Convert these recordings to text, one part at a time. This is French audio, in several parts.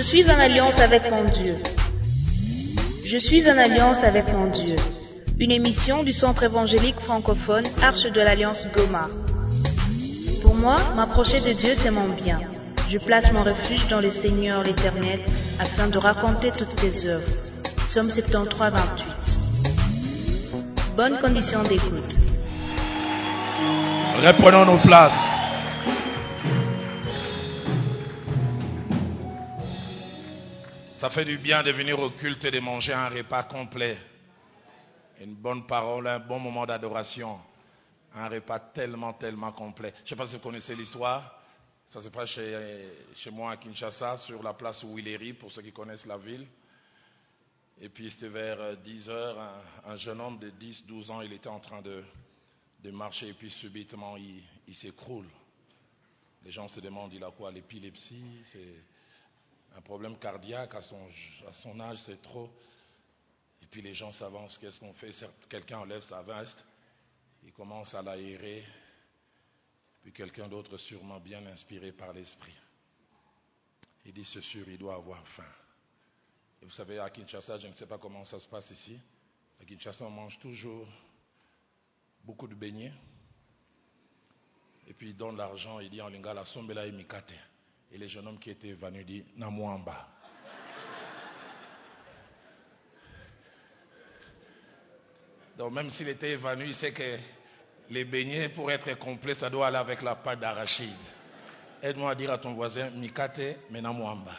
suis en alliance avec mon Dieu. Je suis en alliance avec mon Dieu. Une émission du Centre évangélique francophone Arche de l'Alliance Goma. Pour moi, m'approcher de Dieu, c'est mon bien. Je place mon refuge dans le Seigneur l'Éternel afin de raconter toutes tes œuvres. Psaume 73, 28. Bonne condition d'écoute. Reprenons nos places. Ça fait du bien de venir au culte et de manger un repas complet. Une bonne parole, un bon moment d'adoration. Un repas tellement complet. Je ne sais pas si vous connaissez l'histoire. Ça se passe chez moi à Kinshasa, sur la place Willery, pour ceux qui connaissent la ville. Et puis c'était vers 10 heures, un jeune homme de 10-12 ans, il était en train de marcher et puis subitement il s'écroule. Les gens se demandent, il a quoi, l'épilepsie? C'est un problème cardiaque à son âge, c'est trop. Et puis les gens s'avancent, qu'est-ce qu'on fait? Quelqu'un enlève sa veste, il commence à l'aérer. Puis quelqu'un d'autre, sûrement bien inspiré par l'esprit, il dit, c'est sûr, il doit avoir faim. Et vous savez, à Kinshasa, je ne sais pas comment ça se passe ici. À Kinshasa, on mange toujours beaucoup de beignets. Et puis il donne l'argent, il dit en lingala, sombela et mikate. Et les jeunes hommes qui étaient venus disent, Namouamba. Donc même s'il était évanoui, il sait que les beignets, pour être complets, ça doit aller avec la pâte d'arachide. Aide-moi à dire à ton voisin, mikate, mais Namouamba.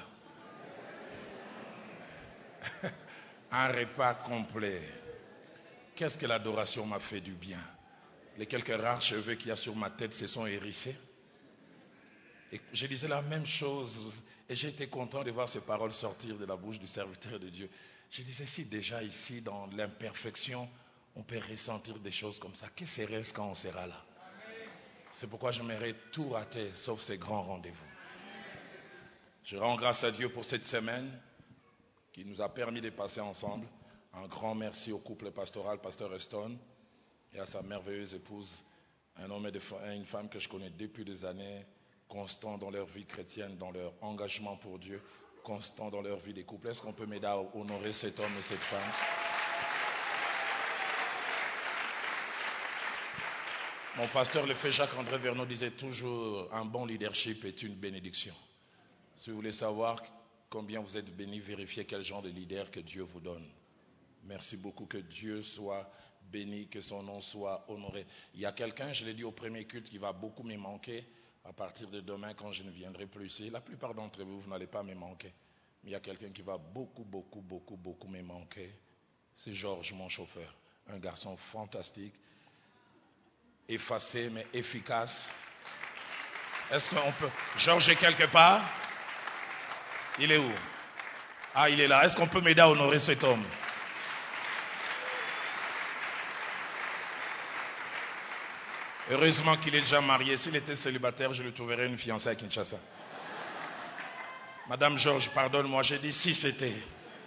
Un repas complet. Qu'est-ce que l'adoration m'a fait du bien. Les quelques rares cheveux qu'il y a sur ma tête se sont hérissés. Et je disais la même chose. Et j'ai été content de voir ces paroles sortir de la bouche du serviteur de Dieu. Je disais, si déjà ici, dans l'imperfection, on peut ressentir des choses comme ça, que serait-ce quand on sera là? C'est pourquoi j'aimerais tout rater, sauf ces grands rendez-vous. Je rends grâce à Dieu pour cette semaine qui nous a permis de passer ensemble. Un grand merci au couple pastoral, Pasteur Eston, et à sa merveilleuse épouse, un homme et une femme que je connais depuis des années, constants dans leur vie chrétienne, dans leur engagement pour Dieu, constants dans leur vie de couple. Est-ce qu'on peut m'aider à honorer cet homme et cette femme? Mon pasteur, le fait Jacques-André Verneau, disait toujours, un bon leadership est une bénédiction. Si vous voulez savoir combien vous êtes bénis, vérifiez quel genre de leader que Dieu vous donne. Merci beaucoup, que Dieu soit béni, que son nom soit honoré. Il y a quelqu'un, je l'ai dit au premier culte, qui va beaucoup me manquer à partir de demain quand je ne viendrai plus ici. La plupart d'entre vous, vous n'allez pas me manquer. Mais il y a quelqu'un qui va beaucoup me manquer. C'est Georges, mon chauffeur. Un garçon fantastique, effacé mais efficace. Est-ce qu'on peut... Georges est quelque part? Il est où? Ah, il est là. Est-ce qu'on peut m'aider à honorer cet homme? Heureusement qu'il est déjà marié. S'il était célibataire, je lui trouverais une fiancée à Kinshasa. Madame Georges, pardonne-moi, j'ai dit si c'était.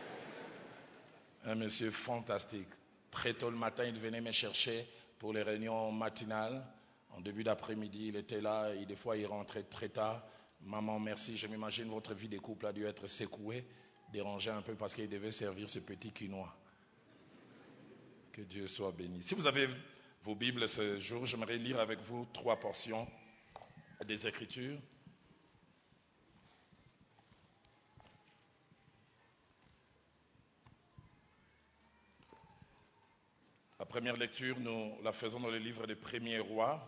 Un monsieur fantastique. Très tôt le matin, il venait me chercher pour les réunions matinales. En début d'après-midi, il était là et des fois, il rentrait très tard. Maman, merci. Je m'imagine votre vie de couple a dû être secouée, dérangée un peu parce qu'il devait servir ce petit quinoa. Que Dieu soit béni. Si vous avez vos Bibles ce jour, j'aimerais lire avec vous 3 portions des Écritures. La première lecture, nous la faisons dans le livre des Premiers Rois.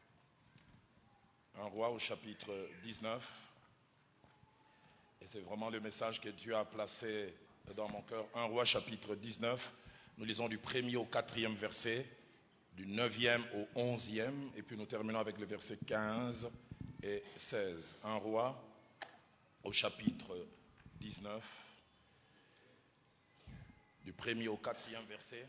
Un roi au chapitre 19. Et c'est vraiment le message que Dieu a placé dans mon cœur. Un roi chapitre 19. Nous lisons du 1er au 4e verset, du 9e au 11e. Et puis nous terminons avec le verset 15 et 16. Un roi au chapitre 19. Du 1er au 4e verset.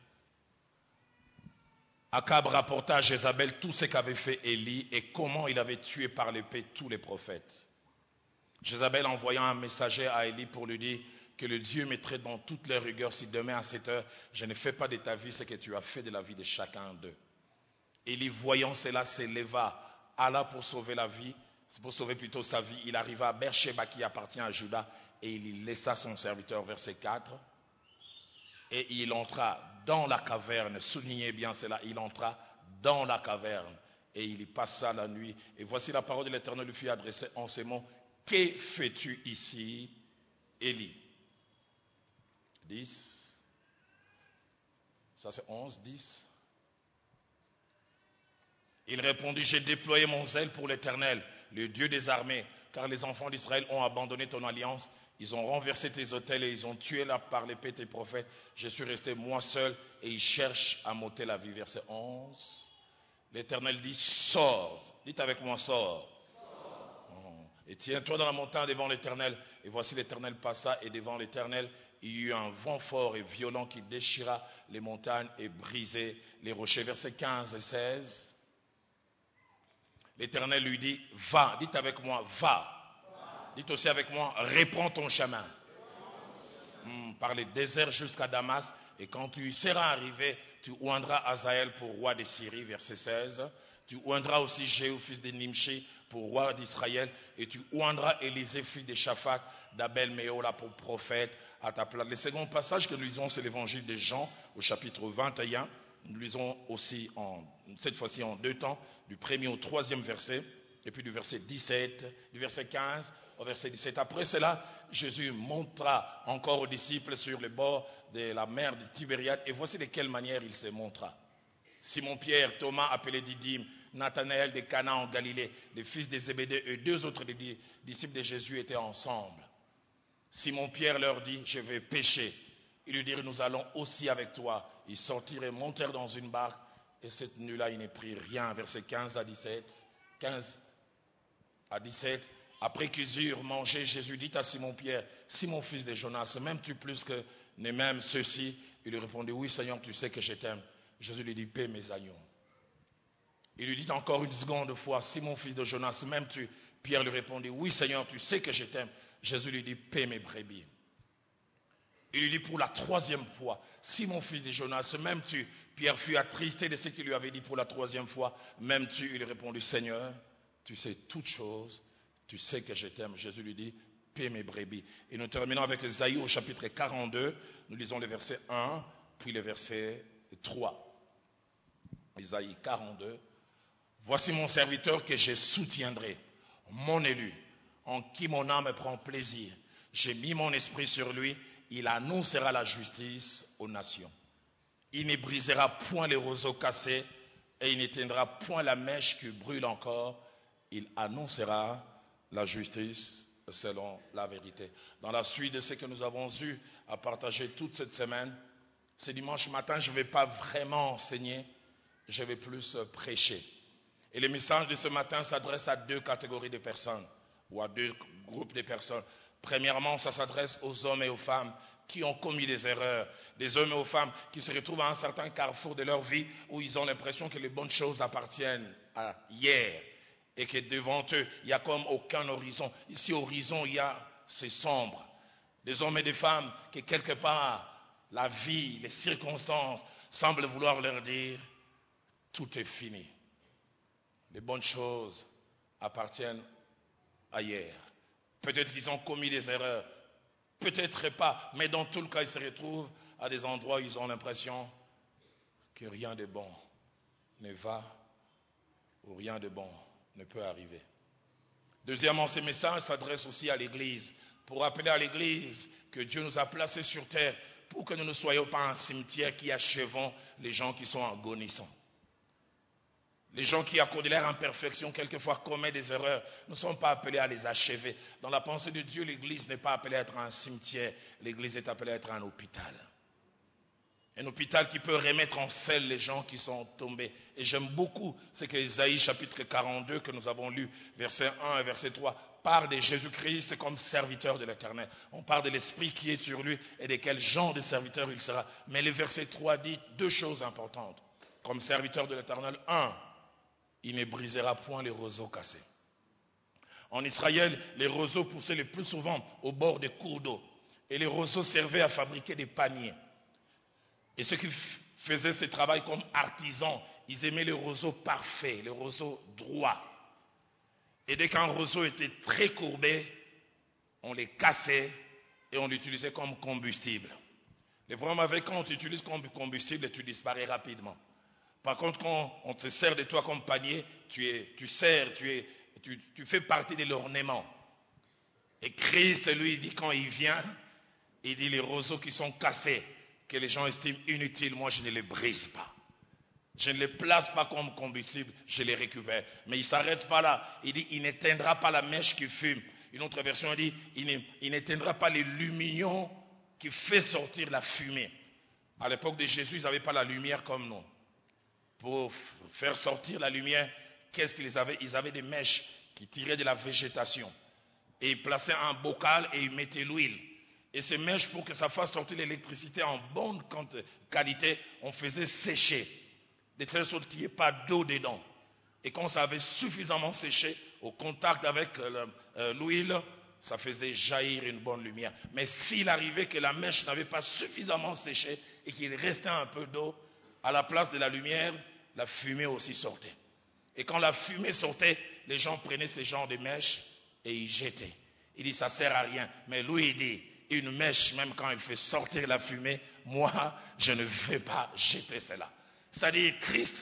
Akab rapporta à Jézabel tout ce qu'avait fait Élie et comment il avait tué par l'épée tous les prophètes. Jézabel envoyant un messager à Élie pour lui dire que le Dieu mettrait dans toutes les rigueurs si demain à cette heure je ne fais pas de ta vie ce que tu as fait de la vie de chacun d'eux. Élie voyant cela s'éleva, alla pour sauver la vie, pour sauver plutôt sa vie. Il arriva à Beersheba qui appartient à Juda et il y laissa son serviteur, verset 4. Et il entra dans la caverne, soulignez bien cela, il entra dans la caverne et il y passa la nuit. Et voici la parole de l'Éternel lui fut adressée en ces mots. Que fais-tu ici, Élie? 10. Ça c'est 11, 10. Il répondit, j'ai déployé mon zèle pour l'Éternel, le Dieu des armées, car les enfants d'Israël ont abandonné ton alliance, ils ont renversé tes autels et ils ont tué là par l'épée tes prophètes. Je suis resté moi seul et ils cherchent à m'ôter la vie. Verset 11. L'Éternel dit, sors. Dites avec moi, sors. Et tiens-toi dans la montagne devant l'Éternel. Et voici l'Éternel passa et devant l'Éternel, il y eut un vent fort et violent qui déchira les montagnes et brisait les rochers. Versets 15 et 16. L'Éternel lui dit, va. Dites avec moi, va. Dites aussi avec moi, reprends ton chemin. Par les déserts jusqu'à Damas. Et quand tu y seras arrivé, tu oindras Azaël pour roi de Syrie. Verset 16. Tu oindras aussi Jéhu, fils de Nimshi, pour roi d'Israël. Et tu oindras Élisée, fils de Shaphat, d'Abel Méola, pour prophète à ta place. Le second passage que nous lisons, c'est l'évangile de Jean, au chapitre 21. Nous lisons aussi, cette fois-ci en deux temps, du premier au troisième verset, et puis du verset 17, du verset 15 au verset 17. Après cela, Jésus montra encore aux disciples sur le bord de la mer de Tibériade, et voici de quelle manière il se montra. Simon-Pierre, Thomas appelé Didyme, Nathanaël de Cana en Galilée, les fils de Zébédée et deux autres disciples de Jésus étaient ensemble. Simon-Pierre leur dit, je vais pêcher. Ils lui dirent, nous allons aussi avec toi. Ils sortirent et montèrent dans une barque, et cette nuit-là, ils ne prirent rien. Versets 15 à 17. 15 à 17. Après qu'ils eurent mangé, Jésus dit à Simon-Pierre, Simon fils de Jonas, m'aimes-tu plus que ne m'aiment ceux-ci? Il lui répondit, oui Seigneur, tu sais que je t'aime. Jésus lui dit, paie mes agneaux. Il lui dit encore une seconde fois, Simon fils de Jonas, m'aimes-tu? Pierre lui répondit, oui Seigneur, tu sais que je t'aime. Jésus lui dit, paie mes brebis. Il lui dit pour la troisième fois, Simon fils de Jonas, m'aimes-tu? Pierre fut attristé de ce qu'il lui avait dit pour la troisième fois, m'aimes-tu? Il répondit, Seigneur, tu sais toutes choses, tu sais que je t'aime. Jésus lui dit, paie mes brebis. Et nous terminons avec Ésaïe au chapitre 42, nous lisons le verset 1, puis le verset 3. Ésaïe 42, voici mon serviteur que je soutiendrai, mon élu, en qui mon âme prend plaisir. J'ai mis mon esprit sur lui, il annoncera la justice aux nations. Il ne brisera point les roseaux cassés et il n'éteindra point la mèche qui brûle encore. Il annoncera la justice selon la vérité. Dans la suite de ce que nous avons eu à partager toute cette semaine, ce dimanche matin, je ne vais pas vraiment enseigner, je vais plus prêcher. Et le message de ce matin s'adresse à deux catégories de personnes, ou à deux groupes de personnes. Premièrement, ça s'adresse aux hommes et aux femmes qui ont commis des erreurs, des hommes et aux femmes qui se retrouvent à un certain carrefour de leur vie où ils ont l'impression que les bonnes choses appartiennent à hier et que devant eux, il n'y a comme aucun horizon. Ici, horizon, c'est sombre. Des hommes et des femmes qui, quelque part, la vie, les circonstances semblent vouloir leur dire, tout est fini. Les bonnes choses appartiennent à hier. Peut-être qu'ils ont commis des erreurs, peut-être pas, mais dans tout le cas, ils se retrouvent à des endroits où ils ont l'impression que rien de bon ne va ou rien de bon ne peut arriver. Deuxièmement, ces messages s'adressent aussi à l'Église, pour rappeler à l'Église que Dieu nous a placés sur terre pour que nous ne soyons pas un cimetière qui achevons les gens qui sont agonisants. Les gens qui, à cause de leur imperfection, quelquefois commettent des erreurs, ne sont pas appelés à les achever. Dans la pensée de Dieu, l'Église n'est pas appelée à être un cimetière. L'Église est appelée à être un hôpital. Un hôpital qui peut remettre en selle les gens qui sont tombés. Et j'aime beaucoup ce que Ésaïe chapitre 42 que nous avons lu, verset 1 et verset 3, parle de Jésus-Christ comme serviteur de l'Éternel. On parle de l'Esprit qui est sur lui et de quel genre de serviteur il sera. Mais le verset 3 dit deux choses importantes. Comme serviteur de l'Éternel, 1, il ne brisera point les roseaux cassés. En Israël, les roseaux poussaient le plus souvent au bord des cours d'eau. Et les roseaux servaient à fabriquer des paniers. Et ceux qui faisaient ce travail comme artisans, ils aimaient les roseaux parfaits, les roseaux droits. Et dès qu'un roseau était très courbé, on les cassait et on l'utilisait comme combustible. Le problème avec quand on t'utilise comme combustible, tu disparais rapidement. Par contre, quand on te sert de toi comme panier, tu fais partie de l'ornement. Et Christ, lui, dit quand il vient, il dit les roseaux qui sont cassés, que les gens estiment inutiles, moi je ne les brise pas. Je ne les place pas comme combustible, je les récupère. Mais il ne s'arrête pas là. Il dit, il n'éteindra pas la mèche qui fume. Une autre version dit, il n'éteindra pas les lumignon qui fait sortir la fumée. À l'époque de Jésus, ils n'avaient pas la lumière comme nous. Pour faire sortir la lumière, qu'est-ce qu'ils avaient? Ils avaient des mèches qui tiraient de la végétation. Et ils plaçaient un bocal et ils mettaient l'huile. Et ces mèches, pour que ça fasse sortir l'électricité en bonne qualité, on faisait sécher. De telle sorte qu'il n'y ait pas d'eau dedans. Et quand ça avait suffisamment séché, au contact avec l'huile, ça faisait jaillir une bonne lumière. Mais s'il arrivait que la mèche n'avait pas suffisamment séché et qu'il restait un peu d'eau, à la place de la lumière, la fumée aussi sortait. Et quand la fumée sortait, les gens prenaient ces genres de mèches et ils jetaient. Il dit, ça ne sert à rien. Mais lui, il dit, une mèche, même quand il fait sortir la fumée, moi, je ne vais pas jeter cela. C'est-à-dire, Christ,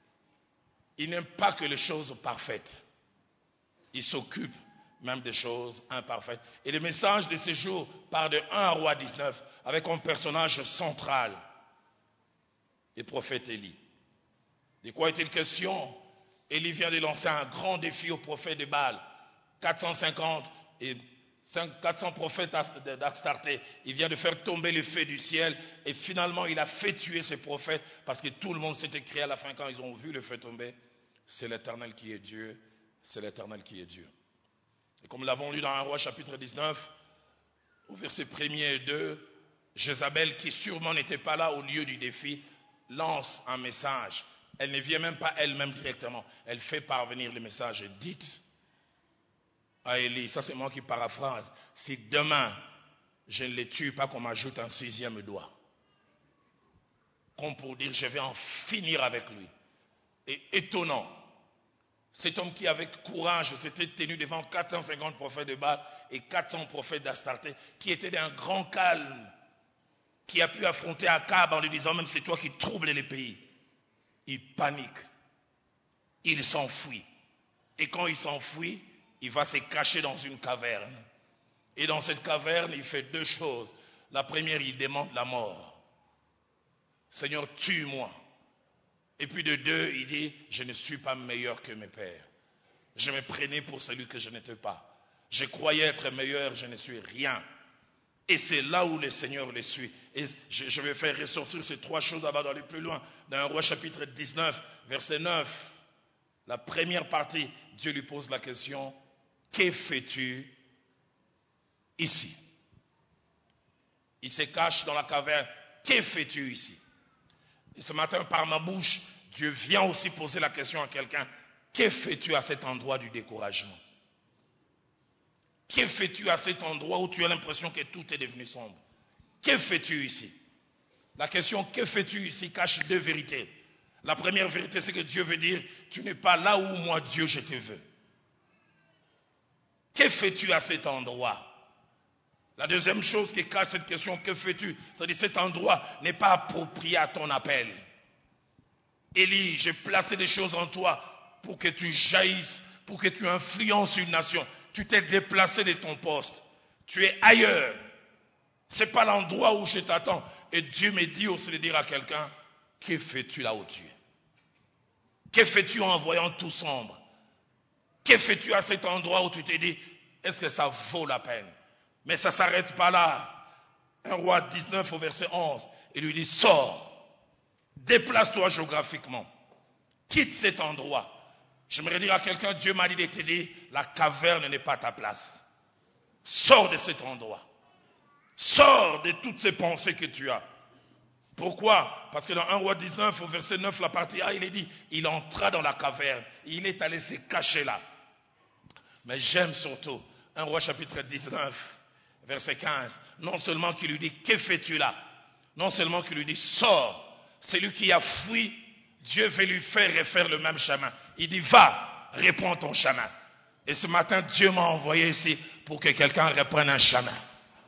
il n'aime pas que les choses parfaites. Il s'occupe même des choses imparfaites. Et le message de ce jour part de 1 Roi 19, avec un personnage central, le prophète Élie. De quoi est-il question? Élie vient de lancer un grand défi au prophète de Baal. 450 et 400 prophètes d'Astarté. Il vient de faire tomber le feu du ciel et finalement il a fait tuer ces prophètes parce que tout le monde s'est écrié à la fin quand ils ont vu le feu tomber. C'est l'Éternel qui est Dieu, c'est l'Éternel qui est Dieu. Et comme nous l'avons lu dans 1 Roi chapitre 19, au verset 1er et 2, Jézabel, qui sûrement n'était pas là au lieu du défi, lance un message. Elle ne vient même pas elle-même directement. Elle fait parvenir le message. Dites à Élie, ça c'est moi qui paraphrase, si demain je ne les tue pas, qu'on m'ajoute un 6e doigt. Comme pour dire, je vais en finir avec lui. Et étonnant, cet homme qui avec courage s'était tenu devant 450 prophètes de Baal et 400 prophètes d'Astarté, qui était d'un grand calme, qui a pu affronter Akab en lui disant, même c'est toi qui troubles les pays. Il panique, il s'enfuit. Et quand il s'enfuit, il va se cacher dans une caverne. Et dans cette caverne, il fait 2 choses. La première, il demande la mort. Seigneur, tue-moi. Et puis de 2, il dit, je ne suis pas meilleur que mes pères. Je me prenais pour celui que je n'étais pas. Je croyais être meilleur, je ne suis rien. Et c'est là où le Seigneur le suit. Et je vais faire ressortir ces 3 choses avant d'aller plus loin. Dans 1 Roi chapitre 19, verset 9, la première partie, Dieu lui pose la question, que fais-tu ici? Il se cache dans la caverne, que fais-tu ici? Et ce matin, par ma bouche, Dieu vient aussi poser la question à quelqu'un, que fais-tu à cet endroit du découragement? Que fais-tu à cet endroit où tu as l'impression que tout est devenu sombre? Que fais-tu ici? La question que fais-tu ici cache 2 vérités. La première vérité, c'est que Dieu veut dire, tu n'es pas là où moi, Dieu, je te veux. Que fais-tu à cet endroit? La deuxième chose qui cache cette question, que fais-tu? C'est-à-dire cet endroit n'est pas approprié à ton appel. Élie, j'ai placé des choses en toi pour que tu jaillisses, pour que tu influences une nation. Tu t'es déplacé de ton poste. Tu es ailleurs. Ce n'est pas l'endroit où je t'attends. Et Dieu me dit aussi de dire à quelqu'un, que fais-tu là où tu es? Que fais-tu en voyant tout sombre? Que fais-tu à cet endroit où tu t'es dit, est-ce que ça vaut la peine? Mais ça ne s'arrête pas là. 1 Roi 19 au verset 11, il lui dit, sors, déplace-toi géographiquement, quitte cet endroit. J'aimerais dire à quelqu'un, Dieu m'a dit de te dire, la caverne n'est pas ta place. Sors de cet endroit. Sors de toutes ces pensées que tu as. Pourquoi? Parce que dans 1 Roi 19, au verset 9, la partie A, il est dit, il entra dans la caverne. Il est allé se cacher là. Mais j'aime surtout 1 Roi chapitre 19, verset 15. Non seulement qu'il lui dit, que fais-tu là? Non seulement qu'il lui dit, sors. Celui qui a fui, Dieu veut lui faire refaire le même chemin. Il dit, va, reprends ton chemin. Et ce matin, Dieu m'a envoyé ici pour que quelqu'un reprenne un chemin.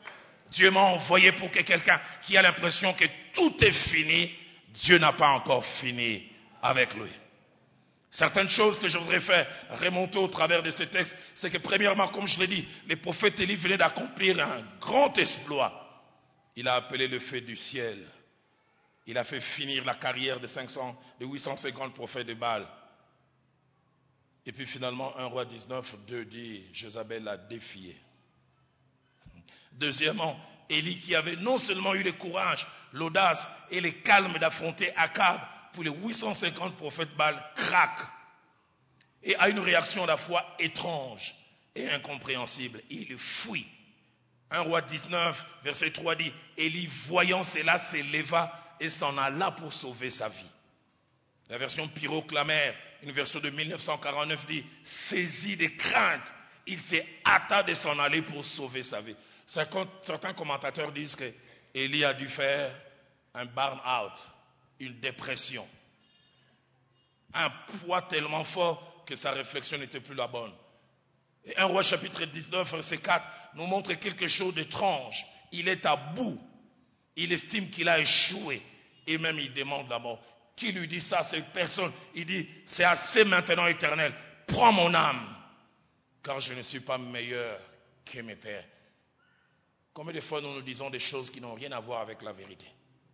Dieu m'a envoyé pour que quelqu'un qui a l'impression que tout est fini, Dieu n'a pas encore fini avec lui. Certaines choses que je voudrais faire remonter au travers de ces textes, c'est que premièrement, comme je l'ai dit, le prophète Élie venait d'accomplir un grand exploit. Il a appelé le feu du ciel. Il a fait finir la carrière de 850 prophètes de Baal. Et puis finalement, 1 Roi 19, 2 dit, Jézabel l'a défié. Deuxièmement, Élie qui avait non seulement eu le courage, l'audace et le calme d'affronter Akab, pour les 850 prophètes Baal craquent et a une réaction à la fois étrange et incompréhensible. Il fuit. 1 Roi 19, verset 3 dit, Élie voyant cela s'éleva et s'en alla pour sauver sa vie. La version Pyroclamère, une version de 1949 dit, saisi de crainte, il s'est hâta de s'en aller pour sauver sa vie. Certains commentateurs disent que Élie a dû faire un burn-out, une dépression, un poids tellement fort que sa réflexion n'était plus la bonne. Et 1 Roi chapitre 19, verset 4 nous montre quelque chose d'étrange. Il est à bout, il estime qu'il a échoué et même il demande la mort. Qui lui dit ça? Cette personne, il dit, c'est assez maintenant Éternel, prends mon âme, car je ne suis pas meilleur que mes pères. Combien de fois nous nous disons des choses qui n'ont rien à voir avec la vérité?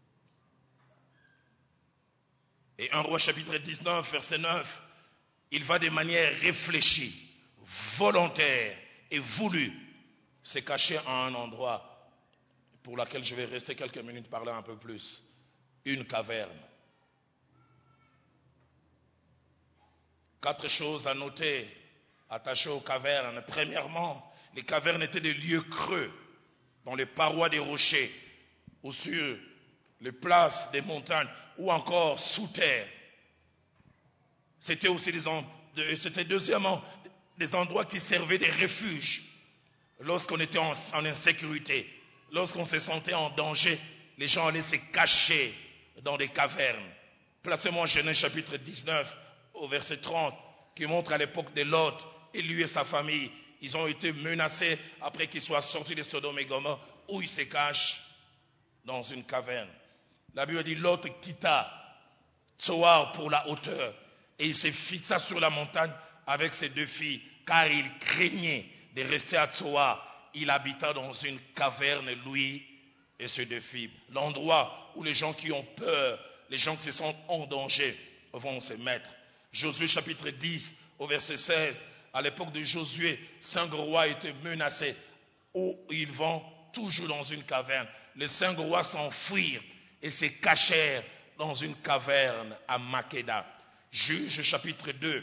Et 1 Roi chapitre 19, verset 9, il va de manière réfléchie, volontaire et voulue se cacher à un endroit pour lequel je vais rester quelques minutes parler un peu plus. Une caverne. 4 choses à noter attachées aux cavernes. Premièrement, les cavernes étaient des lieux creux dans les parois des rochers ou sur les places des montagnes ou encore sous terre. C'était aussi deuxièmement des endroits qui servaient de refuge lorsqu'on était en insécurité, lorsqu'on se sentait en danger, les gens allaient se cacher dans des cavernes. Placez-moi en Genèse chapitre 19 au verset 30 qui montre à l'époque de Lot et lui et sa famille, ils ont été menacés après qu'ils soient sortis de Sodome et Gomorrhe où ils se cachent dans une caverne. La Bible dit Lot quitta Tsoar pour la hauteur et il se fixa sur la montagne avec ses 2 filles car il craignait de rester à Tsoar. Il habita dans une caverne, lui et ses 2 filles. L'endroit où les gens qui ont peur, les gens qui se sentent en danger vont se mettre. Josué chapitre 10 au verset 16. À l'époque de Josué, 5 rois étaient menacés où ils vont toujours dans une caverne. Les 5 rois s'enfuirent et se cachèrent dans une caverne à Makéda. Juge chapitre 2.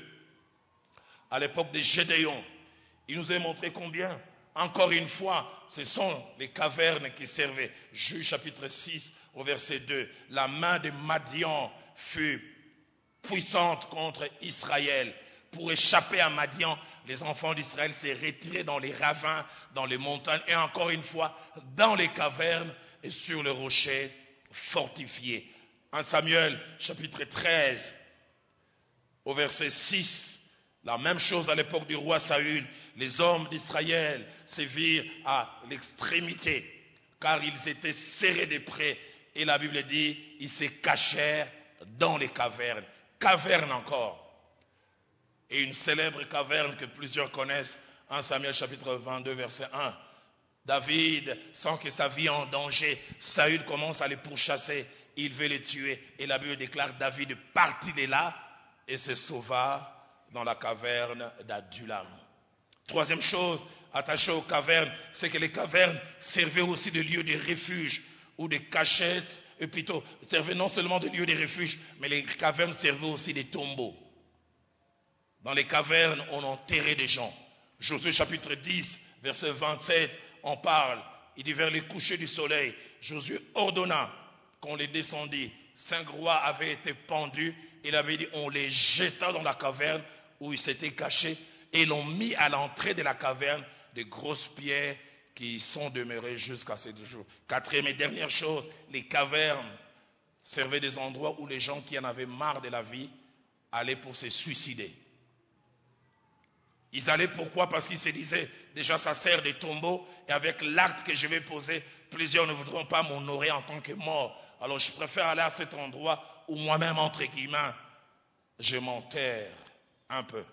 À l'époque de Gédéon, il nous a montré combien, encore une fois, ce sont les cavernes qui servaient. Juge chapitre 6 au verset 2. La main de Madian fut puissante contre Israël. Pour échapper à Madian, les enfants d'Israël s'est retirés dans les ravins, dans les montagnes et encore une fois dans les cavernes et sur les rochers fortifiés. 1 Samuel chapitre 13 au verset 6, la même chose à l'époque du roi Saül. Les hommes d'Israël se virent à l'extrémité car ils étaient serrés de près et la Bible dit ils se cachèrent dans les cavernes. Cavernes encore. Et une célèbre caverne que plusieurs connaissent, 1 Samuel chapitre 22 verset 1. David, sans que sa vie en danger, Saül commence à les pourchasser, il veut les tuer. Et la Bible déclare David partit de là et se sauva dans la caverne d'Adullam. Troisième chose attachée aux cavernes, c'est que les cavernes servaient aussi de lieux de refuge ou de cachettes, et plutôt servaient non seulement de lieux de refuge, mais les cavernes servaient aussi des tombeaux. Dans les cavernes, on enterrait des gens. Josué chapitre 10, verset 27, on parle. Il dit vers les couchers du soleil, Josué ordonna qu'on les descendit. 5 rois avaient été pendus. Il avait dit, on les jeta dans la caverne où ils s'étaient cachés et l'ont mis à l'entrée de la caverne des grosses pierres qui y sont demeurées jusqu'à ces jours. Quatrième et dernière chose, les cavernes servaient des endroits où les gens qui en avaient marre de la vie allaient pour se suicider. Ils allaient pourquoi? Parce qu'ils se disaient, déjà ça sert de tombeau, et avec l'acte que je vais poser, plusieurs ne voudront pas m'honorer en tant que mort. Alors je préfère aller à cet endroit où moi-même, entre guillemets, je m'enterre un peu.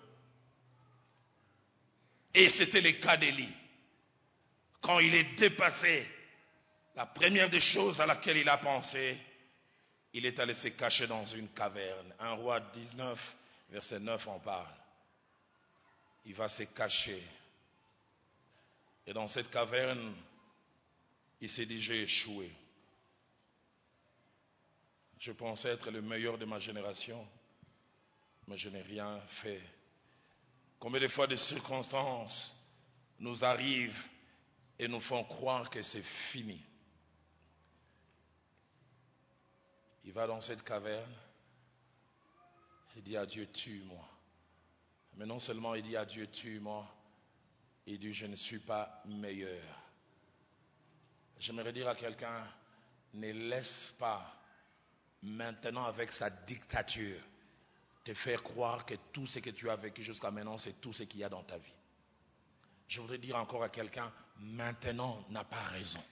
Et c'était le cas d'Élie. Quand il est dépassé, la première des choses à laquelle il a pensé, il est allé se cacher dans une caverne. 1 Roi 19, verset 9 en parle. Il va se cacher. Et dans cette caverne, il s'est dit, j'ai échoué. Je pensais être le meilleur de ma génération, mais je n'ai rien fait. Combien de fois des circonstances nous arrivent et nous font croire que c'est fini. Il va dans cette caverne, il dit à Dieu, tue-moi. Mais non seulement il dit à Dieu, tue-moi, il dit, je ne suis pas meilleur. J'aimerais dire à quelqu'un, ne laisse pas maintenant avec sa dictature te faire croire que tout ce que tu as vécu jusqu'à maintenant, c'est tout ce qu'il y a dans ta vie. Je voudrais dire encore à quelqu'un, maintenant n'a pas raison.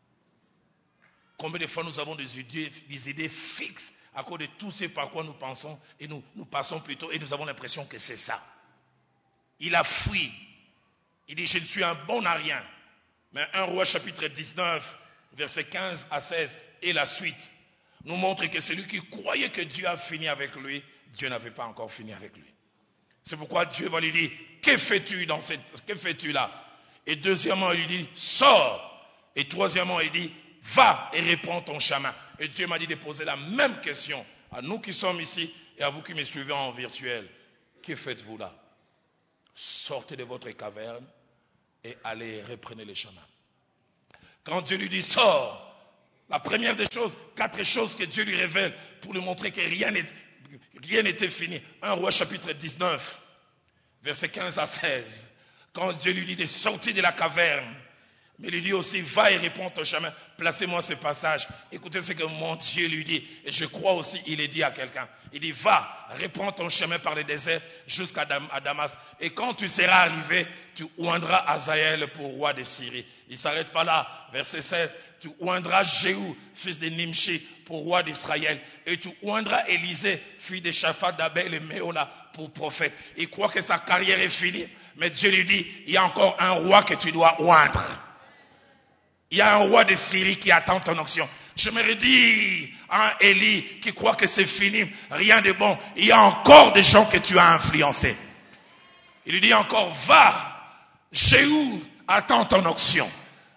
Combien de fois nous avons des idées fixes à cause de tout ce par quoi nous pensons et nous passons plutôt et nous avons l'impression que c'est ça. Il a fui. Il dit, je ne suis un bon à rien. Mais 1 Roi chapitre 19, versets 15 à 16 et la suite nous montre que celui qui croyait que Dieu a fini avec lui, Dieu n'avait pas encore fini avec lui. C'est pourquoi Dieu va lui dire, que fais-tu là? Et deuxièmement, il lui dit, sors. Et troisièmement, il dit, va et réponds ton chemin. Et Dieu m'a dit de poser la même question à nous qui sommes ici et à vous qui me suivez en virtuel. Que faites-vous là? Sortez de votre caverne et allez reprenez les chemins. Quand Dieu lui dit sors, la première des choses, 4 choses que Dieu lui révèle pour lui montrer que rien n'était fini. 1 Roi chapitre 19, versets 15 à 16. Quand Dieu lui dit de sortir de la caverne, mais il lui dit aussi, va et réponds ton chemin. Placez-moi ce passage. Écoutez ce que mon Dieu lui dit. Et je crois aussi, il est dit à quelqu'un. Il dit, va, réponds ton chemin par le désert jusqu'à Damas. Et quand tu seras arrivé, tu oindras Azaël pour roi de Syrie. Il ne s'arrête pas là. Verset 16. Tu oindras Jéhu, fils de Nimshi, pour roi d'Israël. Et tu oindras Élisée, fils de Shaphat d'Abel et Méola, pour prophète. Il croit que sa carrière est finie. Mais Dieu lui dit, il y a encore un roi que tu dois oindre. Il y a un roi de Syrie qui attend ton onction. Je me dis à Élie qui croit que c'est fini, rien de bon. Il y a encore des gens que tu as influencés. Il lui dit encore, va, Jéhu attend ton onction.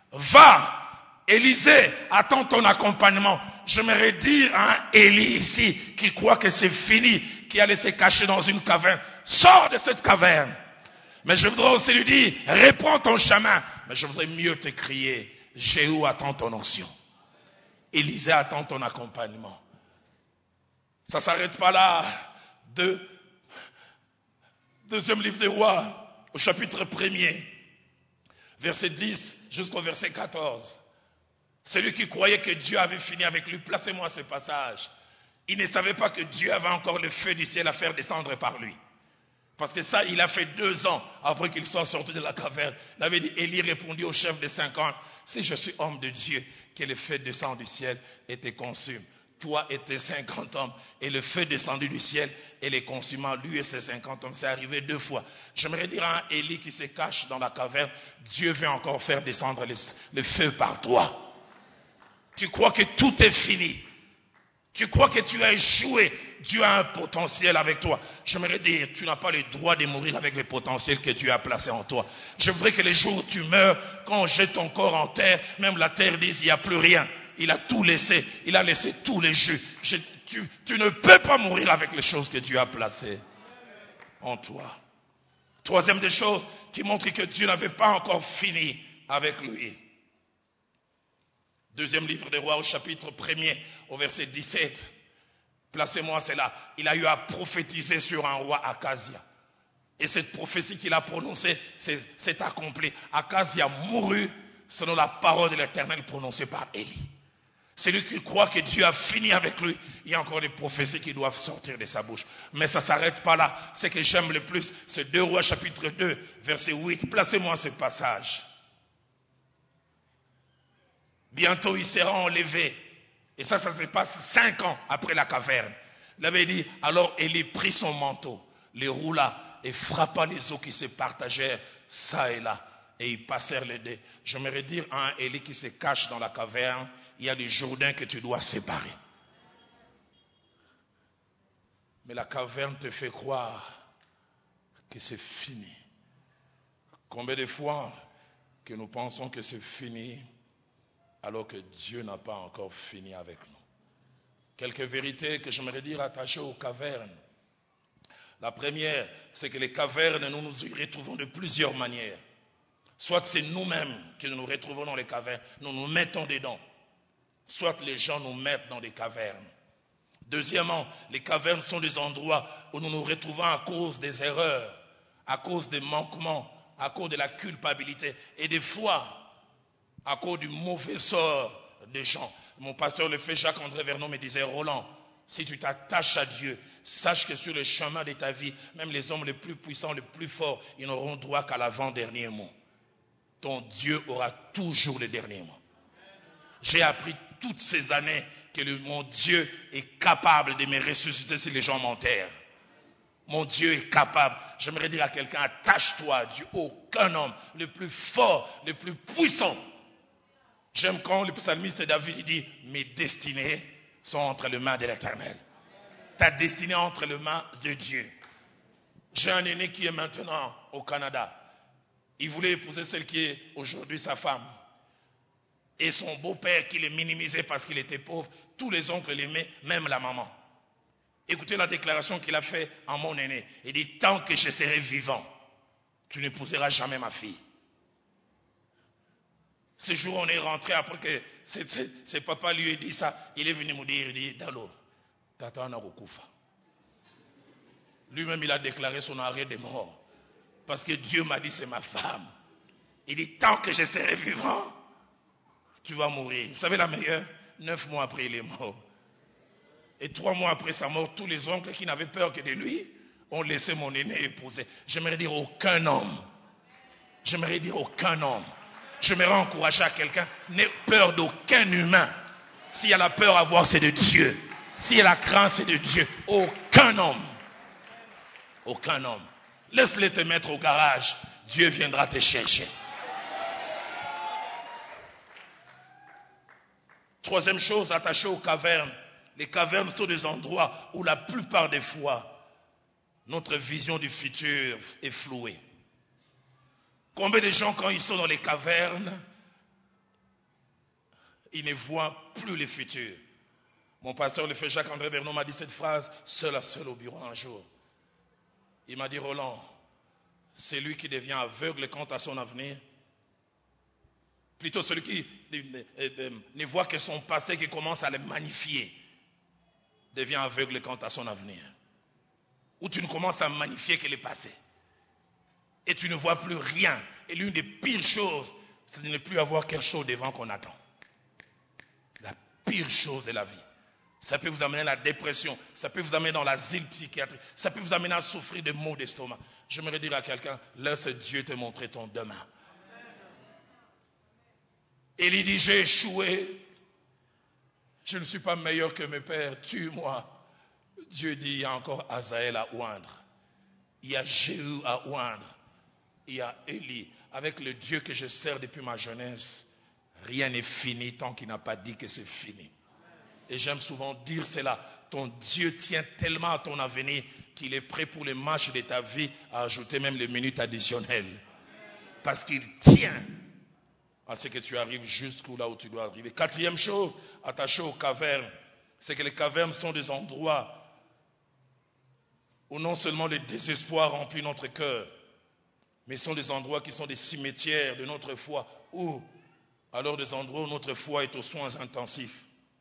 Va, Élisée attend ton accompagnement. Je me dire à Élie ici qui croit que c'est fini, qui allait se cacher dans une caverne. Sors de cette caverne. Mais je voudrais aussi lui dire, réponds ton chemin. Mais je voudrais mieux te crier. Jéhu attend ton onction. Élisée attend ton accompagnement. Ça ne s'arrête pas là. Deuxième livre des rois, au chapitre 1er, verset 10 jusqu'au verset 14. Celui qui croyait que Dieu avait fini avec lui, placez-moi ce passage. Il ne savait pas que Dieu avait encore le feu du ciel à faire descendre par lui. Parce que ça, il a fait 2 ans après qu'il soit sorti de la caverne. Il avait dit, Élie répondit au chef des 50, si je suis homme de Dieu, que le feu descend du ciel et te consume. Toi et tes 50 hommes, et le feu descendu du ciel et les consumant, lui et ses 50 hommes, c'est arrivé 2 fois. J'aimerais dire à un Élie qui se cache dans la caverne, Dieu veut encore faire descendre le feu par toi. Tu crois que tout est fini. Tu crois que tu as échoué. Dieu a un potentiel avec toi. J'aimerais dire, tu n'as pas le droit de mourir avec le potentiel que Dieu a placé en toi. Je voudrais que les jours où tu meurs, quand on jette ton corps en terre, même la terre dise, il n'y a plus rien. Il a tout laissé. Il a laissé tous les jus. Tu ne peux pas mourir avec les choses que Dieu a placées en toi. Troisième des choses qui montre que Dieu n'avait pas encore fini avec lui. Deuxième livre des rois au chapitre 1er au verset 17. Placez-moi cela. Il a eu à prophétiser sur un roi Akazia. Et cette prophétie qu'il a prononcée s'est accomplie. Akazia mourut selon la parole de l'Éternel prononcée par Élie. Celui qui croit que Dieu a fini avec lui, il y a encore des prophéties qui doivent sortir de sa bouche. Mais ça ne s'arrête pas là. Ce que j'aime le plus, c'est 2 Rois chapitre 2, verset 8. Placez-moi ce passage. Bientôt il sera enlevé. Et ça se passe 5 ans après la caverne. Il avait dit, alors Élie prit son manteau, les roula et frappa les eaux qui se partagèrent ça et là. Et ils passèrent les dés. J'aimerais dire à un Élie qui se cache dans la caverne, il y a des Jourdains que tu dois séparer. Mais la caverne te fait croire que c'est fini. Combien de fois que nous pensons que c'est fini alors que Dieu n'a pas encore fini avec nous. Quelques vérités que j'aimerais dire attachées aux cavernes. La première, c'est que les cavernes, nous nous y retrouvons de plusieurs manières. Soit c'est nous-mêmes que nous nous retrouvons dans les cavernes, nous nous mettons dedans. Soit les gens nous mettent dans des cavernes. Deuxièmement, les cavernes sont des endroits où nous nous retrouvons à cause des erreurs, à cause des manquements, à cause de la culpabilité et des fois à cause du mauvais sort des gens. Mon pasteur le fait, Jacques-André Vernon me disait, Roland, si tu t'attaches à Dieu, sache que sur le chemin de ta vie, même les hommes les plus puissants, les plus forts, ils n'auront droit qu'à l'avant-dernier mot. Ton Dieu aura toujours le dernier mot. J'ai appris toutes ces années que mon Dieu est capable de me ressusciter si les gens m'enterrent. Mon Dieu est capable. J'aimerais dire à quelqu'un, attache-toi à Dieu. Aucun homme, le plus fort, le plus puissant. J'aime quand le psalmiste David dit, mes destinées sont entre les mains de l'Éternel. Ta destinée est entre les mains de Dieu. J'ai un aîné qui est maintenant au Canada. Il voulait épouser celle qui est aujourd'hui sa femme. Et son beau-père qui le minimisait parce qu'il était pauvre, tous les oncles l'aimaient, même la maman. Écoutez la déclaration qu'il a faite à mon aîné. Il dit, tant que je serai vivant, tu n'épouseras jamais ma fille. Ce jour, on est rentré après que ses papa lui a dit ça. Il est venu me dire, il dit, Dalo, tata na kufa. Lui-même, il a déclaré son arrêt de mort. Parce que Dieu m'a dit, c'est ma femme. Il dit, tant que je serai vivant, tu vas mourir. Vous savez la meilleure? 9 mois après, il est mort. Et 3 mois après sa mort, tous les oncles qui n'avaient peur que de lui ont laissé mon aîné épouser. J'aimerais dire aucun homme. J'aimerais dire aucun homme. J'aimerais encourager à quelqu'un, n'aie peur d'aucun humain. S'il y a la peur à avoir, c'est de Dieu. S'il y a la crainte, c'est de Dieu. Aucun homme. Aucun homme. Laisse-les te mettre au garage. Dieu viendra te chercher. Troisième chose, attachée aux cavernes. Les cavernes sont des endroits où la plupart des fois, notre vision du futur est flouée. Combien de gens, quand ils sont dans les cavernes, ils ne voient plus le futur. Mon pasteur, le frère Jacques-André Vernon, m'a dit cette phrase, seul à seul au bureau un jour. Il m'a dit, Roland, c'est lui qui devient aveugle quant à son avenir. Plutôt celui qui ne voit que son passé, qui commence à le magnifier, devient aveugle quant à son avenir. Ou tu ne commences à magnifier que le passé. Et tu ne vois plus rien. Et l'une des pires choses, c'est de ne plus avoir quelque chose devant qu'on attend. La pire chose de la vie. Ça peut vous amener à la dépression. Ça peut vous amener dans l'asile psychiatrique. Ça peut vous amener à souffrir de maux d'estomac. J'aimerais dire à quelqu'un, laisse Dieu te montrer ton demain. Élie dit, j'ai échoué. Je ne suis pas meilleur que mes pères. Tue-moi. Dieu dit, il y a encore Azaël à oindre. Il y a Jéhu à oindre. Il y a Élie. Avec le Dieu que je sers depuis ma jeunesse, rien n'est fini tant qu'il n'a pas dit que c'est fini. Et j'aime souvent dire cela. Ton Dieu tient tellement à ton avenir qu'il est prêt pour les marches de ta vie à ajouter même les minutes additionnelles. Parce qu'il tient à ce que tu arrives jusqu'où là où tu dois arriver. Quatrième chose, attachée aux cavernes, c'est que les cavernes sont des endroits où non seulement le désespoir remplit notre cœur, mais sont des endroits qui sont des cimetières de notre foi, ou alors des endroits où notre foi est aux soins intensifs.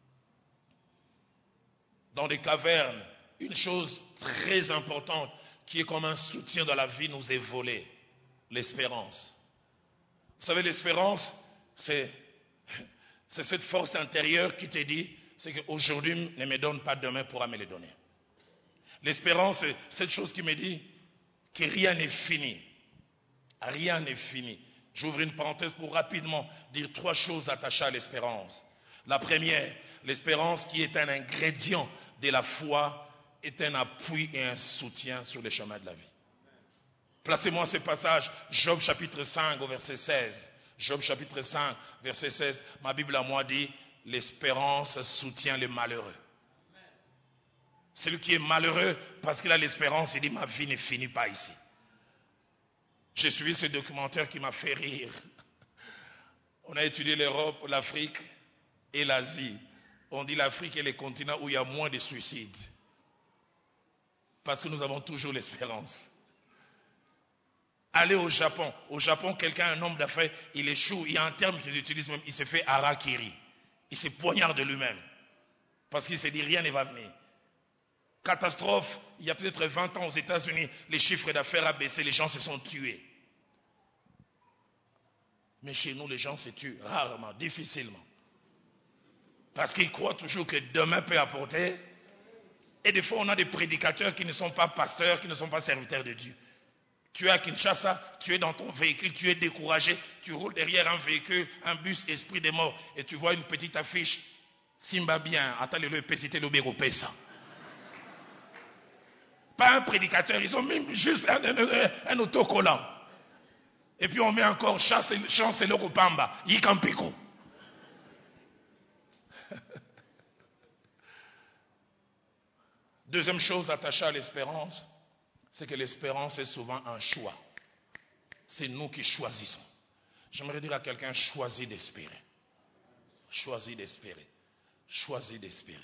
Dans des cavernes, une chose très importante qui est comme un soutien dans la vie nous est volée, l'espérance. Vous savez, l'espérance, c'est C'est cette force intérieure qui te dit, c'est qu'aujourd'hui ne me donne pas, demain pourra me les donner. L'espérance, c'est cette chose qui me dit que rien n'est fini. Rien n'est fini. J'ouvre une parenthèse pour rapidement dire 3 choses attachées à l'espérance. La première, l'espérance qui est un ingrédient de la foi, est un appui et un soutien sur le chemin de la vie. Placez-moi ce passage, Job chapitre 5 au verset 16. Job chapitre 5, verset 16. Ma Bible à moi dit, l'espérance soutient les malheureux. Celui qui est malheureux, parce qu'il a l'espérance, il dit, ma vie ne finit pas ici. J'ai suivi ce documentaire qui m'a fait rire. On a étudié l'Europe, l'Afrique et l'Asie. On dit l'Afrique est le continent où il y a moins de suicides. Parce que nous avons toujours l'espérance. Allez au Japon. Au Japon, quelqu'un, un homme d'affaires, il échoue. Il y a un terme qu'ils utilisent même, il se fait harakiri. Il se poignarde lui-même. Parce qu'il se dit, rien ne va venir. Catastrophe, il y a peut-être 20 ans aux États-Unis, les chiffres d'affaires a baissé, les gens se sont tués. Mais chez nous, les gens se tuent rarement, difficilement. Parce qu'ils croient toujours que demain peut apporter. Et des fois, on a des prédicateurs qui ne sont pas pasteurs, qui ne sont pas serviteurs de Dieu. Tu es à Kinshasa, tu es dans ton véhicule, tu es découragé, tu roules derrière un véhicule, un bus, esprit des morts, et tu vois une petite affiche, Simba bien, attends-le, pesité le béropessa. Pas un prédicateur, ils ont mis juste un autocollant. Et puis on met encore chance et le Pamba, Yikampiko. Deuxième chose attachée à l'espérance, c'est que l'espérance est souvent un choix. C'est nous qui choisissons. J'aimerais dire à quelqu'un, choisis d'espérer. Choisis d'espérer. Choisis d'espérer.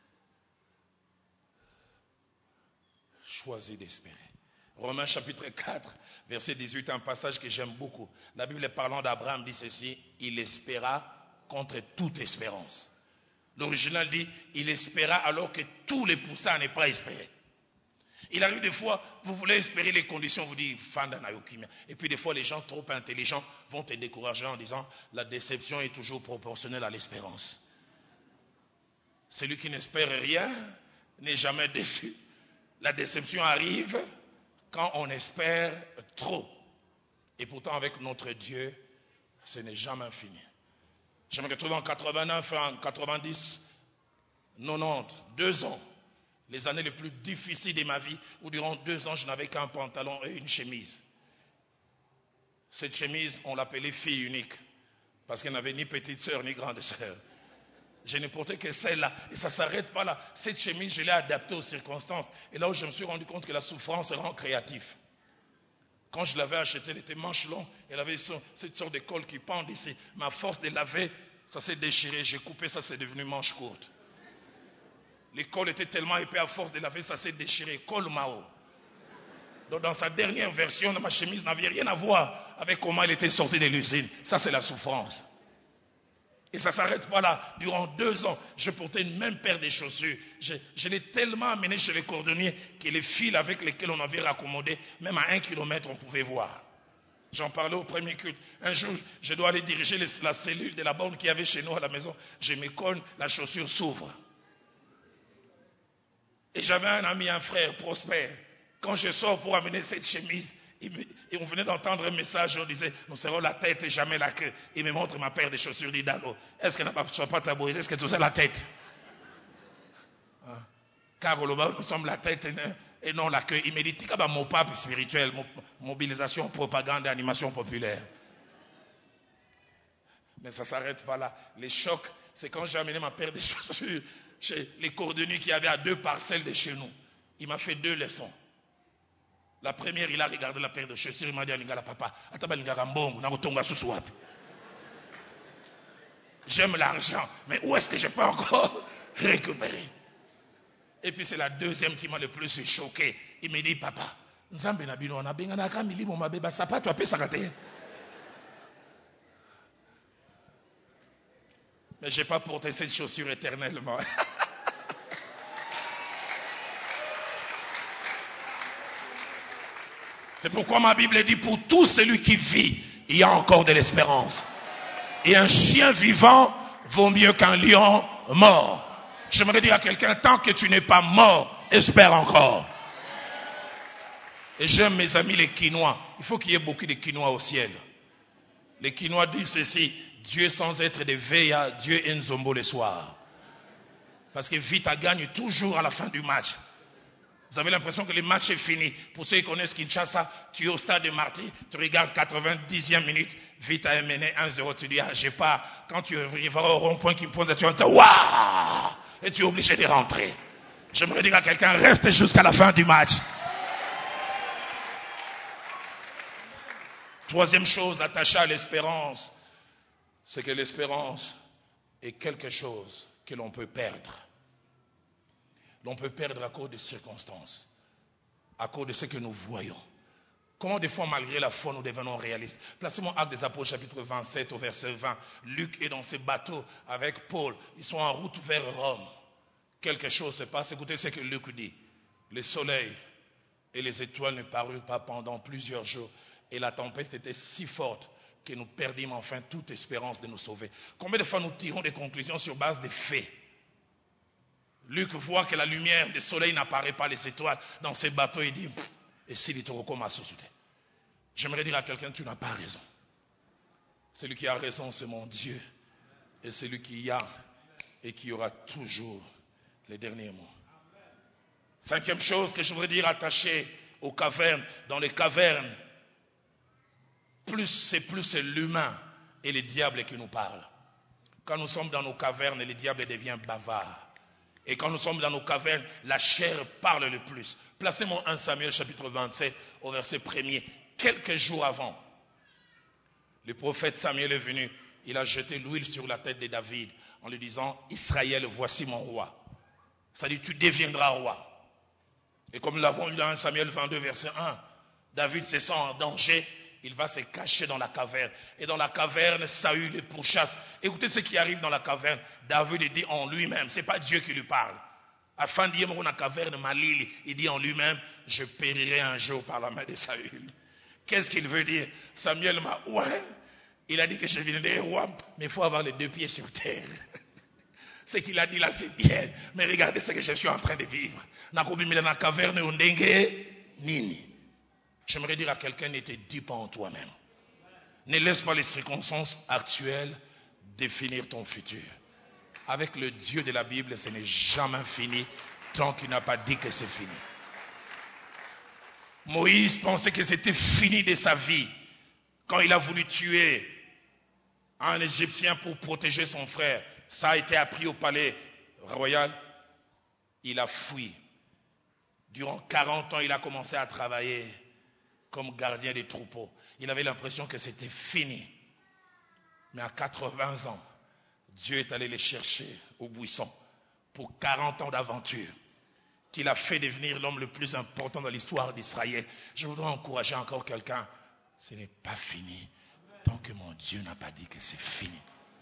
Choisis d'espérer. Romains chapitre 4, verset 18, un passage que j'aime beaucoup. La Bible parlant d'Abraham dit ceci, il espéra contre toute espérance. L'original dit, il espéra alors que tous les poussins n'aient pas espéré. Il arrive des fois, vous voulez espérer les conditions, vous dites, et puis des fois les gens trop intelligents vont te décourager en disant, la déception est toujours proportionnelle à l'espérance. Celui qui n'espère rien n'est jamais déçu. La déception arrive quand on espère trop. Et pourtant avec notre Dieu, ce n'est jamais fini. Je me retrouve en 89, en 90, 90, 2 ans. Les années les plus difficiles de ma vie, où durant 2 ans, je n'avais qu'un pantalon et une chemise. Cette chemise, on l'appelait fille unique, parce qu'elle n'avait ni petite sœur, ni grande sœur. Je ne portais que celle-là, et ça ne s'arrête pas là. Cette chemise, je l'ai adaptée aux circonstances. Et là où je me suis rendu compte que la souffrance rend créatif. Quand je l'avais achetée, elle était manche longue, elle avait cette sorte de col qui pend ici. Mais à force de laver, ça s'est déchiré, j'ai coupé, ça c'est devenu manche courte. Le col était tellement épais, à force de laver, ça s'est déchiré. Col Mao. Donc dans sa dernière version, ma chemise n'avait rien à voir avec comment elle était sortie de l'usine. Ça c'est la souffrance. Et ça ne s'arrête pas là. Durant 2 ans, je portais une même paire de chaussures. Je l'ai tellement amené chez les cordonniers que les fils avec lesquels on avait raccommodé, même à 1 kilomètre, on pouvait voir. J'en parlais au premier culte. Un jour, je dois aller diriger la cellule de la borne qu'il y avait chez nous à la maison. Je me cogne, la chaussure s'ouvre. Et j'avais un ami, un frère, Prosper. Quand je sors pour amener cette chemise, et on venait d'entendre un message, on disait, nous serons la tête et jamais la queue. Il me montre ma paire de chaussures, il dit, Dalo, est-ce qu'elle n'a pas tabourisé, est-ce que tu sais la tête? Car au Loba, nous sommes la tête et non la queue. Il me dit, tu as mon pape spirituel, mobilisation, propagande et animation populaire. Mais ça ne s'arrête pas là. Les chocs, c'est quand j'ai amené ma paire de chaussures chez les cordonniers qui avaient à 2 parcelles de chez nous. Il m'a fait 2 leçons. La première, il a regardé la paire de chaussures, il m'a dit à Lingala, papa, j'aime l'argent, mais où est-ce que je peux encore récupérer? Et puis c'est la deuxième qui m'a le plus choqué. Il me dit, papa, mais je n'ai pas porté cette chaussure éternellement. C'est pourquoi ma Bible dit, pour tout celui qui vit, il y a encore de l'espérance. Et un chien vivant vaut mieux qu'un lion mort. J'aimerais dire à quelqu'un, tant que tu n'es pas mort, espère encore. Et j'aime mes amis les Quinois. Il faut qu'il y ait beaucoup de Quinois au ciel. Les Quinois disent ceci: Dieu sans être des Veya, Dieu est Nzombo le soir. Parce que Vita gagne toujours à la fin du match. Vous avez l'impression que le match est fini. Pour ceux qui connaissent Kinshasa, tu es au stade de Marty, tu regardes 90e minute, Vita est mené 1-0, tu dis, ah, j'ai pas. Quand tu arriveras au rond-point qui me pose, tu vas te dire, waouh! Et tu es obligé de rentrer. J'aimerais dire à quelqu'un, reste jusqu'à la fin du match. Troisième chose attachée à l'espérance, c'est que l'espérance est quelque chose que l'on peut perdre. L'on peut perdre à cause des circonstances, à cause de ce que nous voyons. Comment des fois, malgré la foi, nous devenons réalistes? Placez-moi Actes des Apôtres, chapitre 27, au verset 20. Luc est dans ses bateaux avec Paul. Ils sont en route vers Rome. Quelque chose se passe. Écoutez ce que Luc dit. Le soleil et les étoiles ne parurent pas pendant plusieurs jours. Et la tempête était si forte que nous perdîmes enfin toute espérance de nous sauver. Combien de fois nous tirons des conclusions sur base des faits? Luc voit que la lumière du soleil n'apparaît pas, les étoiles dans ses bateaux, il dit, et si l'itoro m'a sauté. J'aimerais dire à quelqu'un, tu n'as pas raison. Celui qui a raison, c'est mon Dieu. Et celui qui y a et qui aura toujours les derniers mots. Cinquième chose que je voudrais dire attachée aux cavernes, dans les cavernes, plus c'est l'humain et le diable qui nous parlent. Quand nous sommes dans nos cavernes, le diable devient bavard. Et quand nous sommes dans nos cavernes, la chair parle le plus. Placez-moi 1 Samuel chapitre 27 au verset 1er. Quelques jours avant, le prophète Samuel est venu. Il a jeté l'huile sur la tête de David en lui disant, Israël, voici mon roi. C'est-à-dire, tu deviendras roi. Et comme nous l'avons lu dans 1 Samuel 22 verset 1, David se sent en danger. Il va se cacher dans la caverne. Et dans la caverne, Saül le pourchasse. Écoutez ce qui arrive dans la caverne. David dit en lui-même, ce n'est pas Dieu qui lui parle. Afin de dire dans la caverne, Malili, il dit en lui-même, je périrai un jour par la main de Saül. Qu'est-ce qu'il veut dire? Samuel m'a, ouais, il a dit que je viendrai roi, mais il faut avoir les deux pieds sur terre. Ce qu'il a dit là, c'est bien. Mais regardez ce que je suis en train de vivre. Dans la caverne, nini. J'aimerais dire à quelqu'un, ne te dis pas en toi-même. Ne laisse pas les circonstances actuelles définir ton futur. Avec le Dieu de la Bible, ce n'est jamais fini tant qu'il n'a pas dit que c'est fini. Moïse pensait que c'était fini de sa vie quand il a voulu tuer un Égyptien pour protéger son frère. Ça a été appris au palais royal. Il a fui. Durant 40 ans, il a commencé à travailler comme gardien des troupeaux. Il avait l'impression que c'était fini. Mais à 80 ans, Dieu est allé les chercher au buisson pour 40 ans d'aventure, qu'il a fait devenir l'homme le plus important dans l'histoire d'Israël. Je voudrais encourager encore quelqu'un. Ce n'est pas fini tant que mon Dieu n'a pas dit que c'est fini.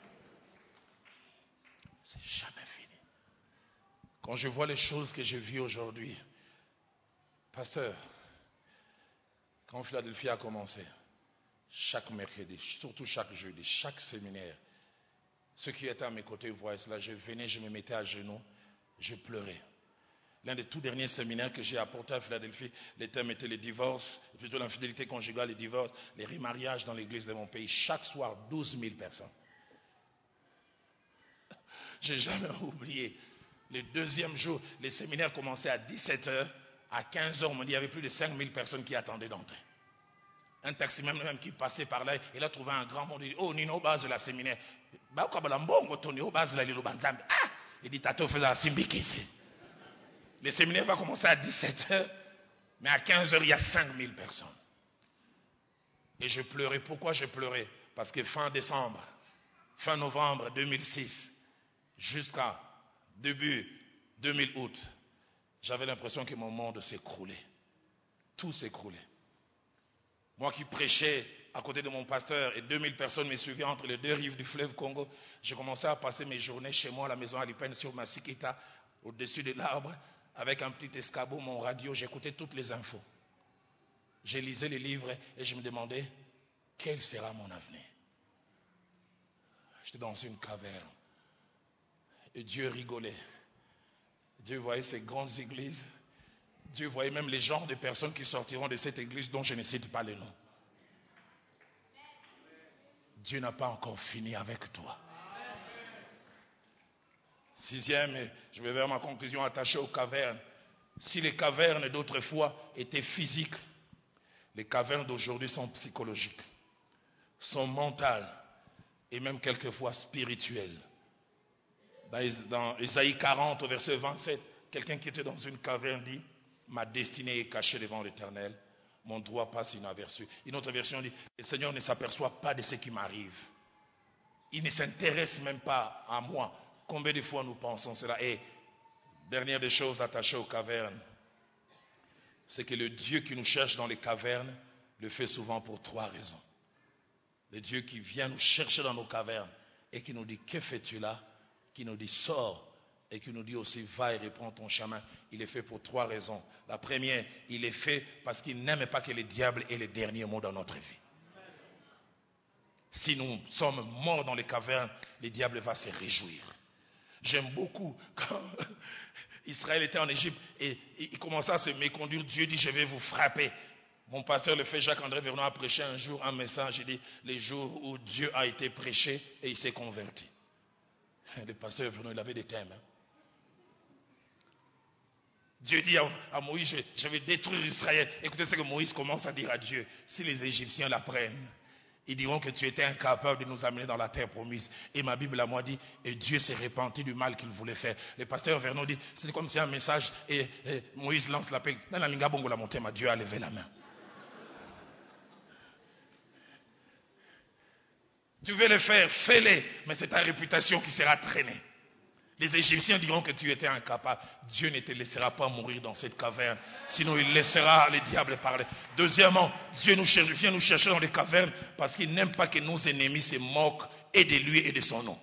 C'est jamais fini. Quand je vois les choses que je vis aujourd'hui, pasteur, quand Philadelphie a commencé, chaque mercredi, surtout chaque jeudi, chaque séminaire, ceux qui étaient à mes côtés voyaient cela, je venais, je me mettais à genoux, je pleurais. L'un des tout derniers séminaires que j'ai apporté à Philadelphie, les thèmes étaient les divorces, plutôt l'infidélité conjugale, les divorces, les remariages dans l'église de mon pays. Chaque soir, 12 000 personnes. Je n'ai jamais oublié. Le deuxième jour, les séminaires commençaient à 17h. À 15h, on me dit qu'il y avait plus de 5 000 personnes qui attendaient d'entrer. Un taxi même qui passait par là, il a trouvé un grand monde. Il dit, oh, Nino, base de la séminaire. Il dit, Tato faisait la simbikisi. Le séminaire va commencer à 17h, mais à 15h, il y a 5 000 personnes. Et je pleurais. Pourquoi je pleurais? Parce que fin décembre, fin novembre 2006, jusqu'à début 2000 août, j'avais l'impression que mon monde s'écroulait. Tout s'écroulait. Moi qui prêchais à côté de mon pasteur et 2000 personnes me suivaient entre les deux rives du fleuve Congo, j'ai commencé à passer mes journées chez moi à la maison à Lipen sur ma sikita, au-dessus de l'arbre, avec un petit escabeau, mon radio, j'écoutais toutes les infos. Je lisais les livres et je me demandais quel sera mon avenir. J'étais dans une caverne. Et Dieu rigolait. Dieu voyait ces grandes églises. Dieu voyait même les genres de personnes qui sortiront de cette église dont je ne cite pas les noms. Dieu n'a pas encore fini avec toi. Sixième, et je vais vers ma conclusion attachée aux cavernes. Si les cavernes d'autrefois étaient physiques, les cavernes d'aujourd'hui sont psychologiques, sont mentales et même quelquefois spirituelles. Dans Ésaïe 40, au verset 27, quelqu'un qui était dans une caverne dit « Ma destinée est cachée devant l'Éternel, mon droit passe inaperçu. » Une autre version dit « Le Seigneur ne s'aperçoit pas de ce qui m'arrive. Il ne s'intéresse même pas à moi. » Combien de fois nous pensons cela? Et dernière des choses attachées aux cavernes, c'est que le Dieu qui nous cherche dans les cavernes le fait souvent pour trois raisons. Le Dieu qui vient nous chercher dans nos cavernes et qui nous dit « Que fais-tu là ?» qui nous dit « Sors » et qui nous dit aussi « Va et reprends ton chemin ». Il est fait pour trois raisons. La première, il est fait parce qu'il n'aime pas que le diable ait les derniers mots dans notre vie. Si nous sommes morts dans les cavernes, le diable va se réjouir. J'aime beaucoup quand Israël était en Égypte et il commençait à se méconduire. Dieu dit, je vais vous frapper. Mon pasteur, le frère Jacques-André Vernon, a prêché un jour un message. Il dit, les jours où Dieu a été prêché et il s'est converti. Le pasteur Vernon, il avait des thèmes. Dieu dit à Moïse, je vais détruire Israël. Écoutez ce que Moïse commence à dire à Dieu. Si les Égyptiens l'apprennent, ils diront que tu étais incapable de nous amener dans la terre promise. Et ma Bible à moi dit, et Dieu s'est repenti du mal qu'il voulait faire. Le pasteur Vernon dit, c'était comme si un message, et Moïse lance l'appel. Dans la linga bongo la montée, Dieu a levé la main. Tu veux le faire, fais-le, mais c'est ta réputation qui sera traînée. Les Égyptiens diront que tu étais incapable. Dieu ne te laissera pas mourir dans cette caverne. Sinon, il laissera les diables parler. Deuxièmement, Dieu vient nous chercher dans les cavernes parce qu'il n'aime pas que nos ennemis se moquent et de lui et de son nom.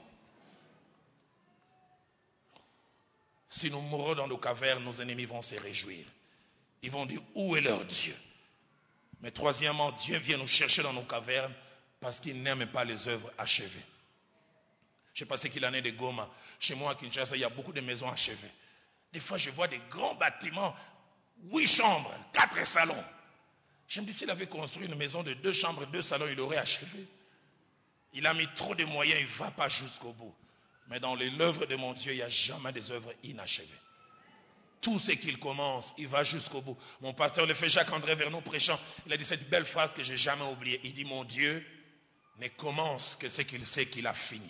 Si nous mourons dans nos cavernes, nos ennemis vont se réjouir. Ils vont dire, où est leur Dieu? Mais troisièmement, Dieu vient nous chercher dans nos cavernes parce qu'il n'aime pas les œuvres achevées. Je ne sais pas ce qu'il en est de Goma. Chez moi à Kinshasa, il y a beaucoup de maisons achevées. Des fois, je vois des grands bâtiments, 8 chambres, 4 salons. Je me dis, s'il avait construit une maison de 2 chambres, 2 salons, il aurait achevé. Il a mis trop de moyens, il ne va pas jusqu'au bout. Mais dans l'œuvre de mon Dieu, il n'y a jamais des œuvres inachevées. Tout ce qu'il commence, il va jusqu'au bout. Mon pasteur, le frère Jacques-André Vernon, prêchant, il a dit cette belle phrase que je n'ai jamais oubliée. Il dit, mon Dieu ne commence que ce qu'il sait qu'il a fini.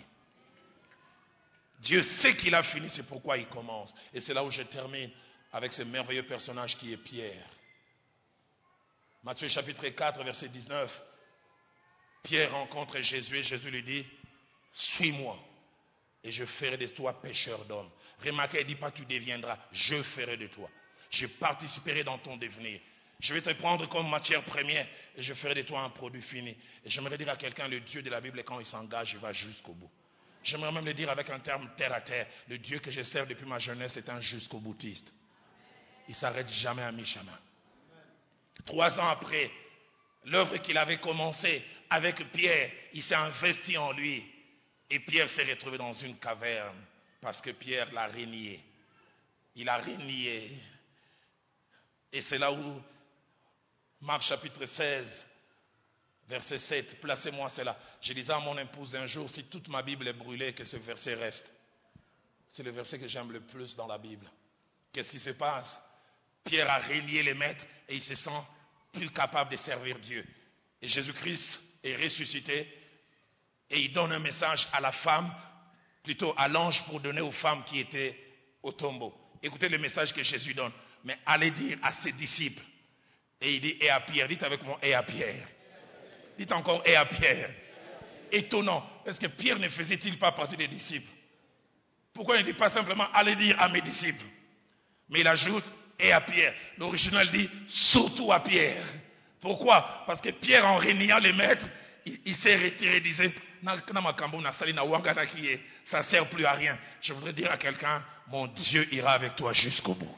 Dieu sait qu'il a fini, c'est pourquoi il commence. Et c'est là où je termine avec ce merveilleux personnage qui est Pierre. Matthieu chapitre 4, verset 19. Pierre rencontre Jésus et Jésus lui dit, suis-moi et je ferai de toi pécheur d'hommes. Remarquez, il ne dit pas tu deviendras, je ferai de toi. Je participerai dans ton devenir. Je vais te prendre comme matière première et je ferai de toi un produit fini. Et j'aimerais dire à quelqu'un, le Dieu de la Bible, quand il s'engage, il va jusqu'au bout. J'aimerais même le dire avec un terme terre à terre. Le Dieu que je sers depuis ma jeunesse est un jusqu'au boutiste. Il ne s'arrête jamais à mi-chemin. 3 ans après, l'œuvre qu'il avait commencée avec Pierre, il s'est investi en lui. Et Pierre s'est retrouvé dans une caverne parce que Pierre l'a renié. Il a renié. Et c'est là où, Marc chapitre 16, verset 7, placez-moi cela. Je disais à mon épouse un jour, si toute ma Bible est brûlée, que ce verset reste. C'est le verset que j'aime le plus dans la Bible. Qu'est-ce qui se passe? Pierre a renié les maîtres et il se sent plus capable de servir Dieu. Et Jésus-Christ est ressuscité et il donne un message à la femme, plutôt à l'ange pour donner aux femmes qui étaient au tombeau. Écoutez le message que Jésus donne. Mais allez dire à ses disciples. Et il dit, et à Pierre. Dites avec moi, et à Pierre. Dites encore, et à Pierre. Étonnant. Est-ce que Pierre ne faisait-il pas partie des disciples? Pourquoi il ne dit pas simplement, allez dire à mes disciples? Mais il ajoute, et à Pierre. L'original dit, surtout à Pierre. Pourquoi? Parce que Pierre, en régnant les maîtres, il s'est retiré, il disait, ça ne sert plus à rien. Je voudrais dire à quelqu'un, mon Dieu ira avec toi jusqu'au bout.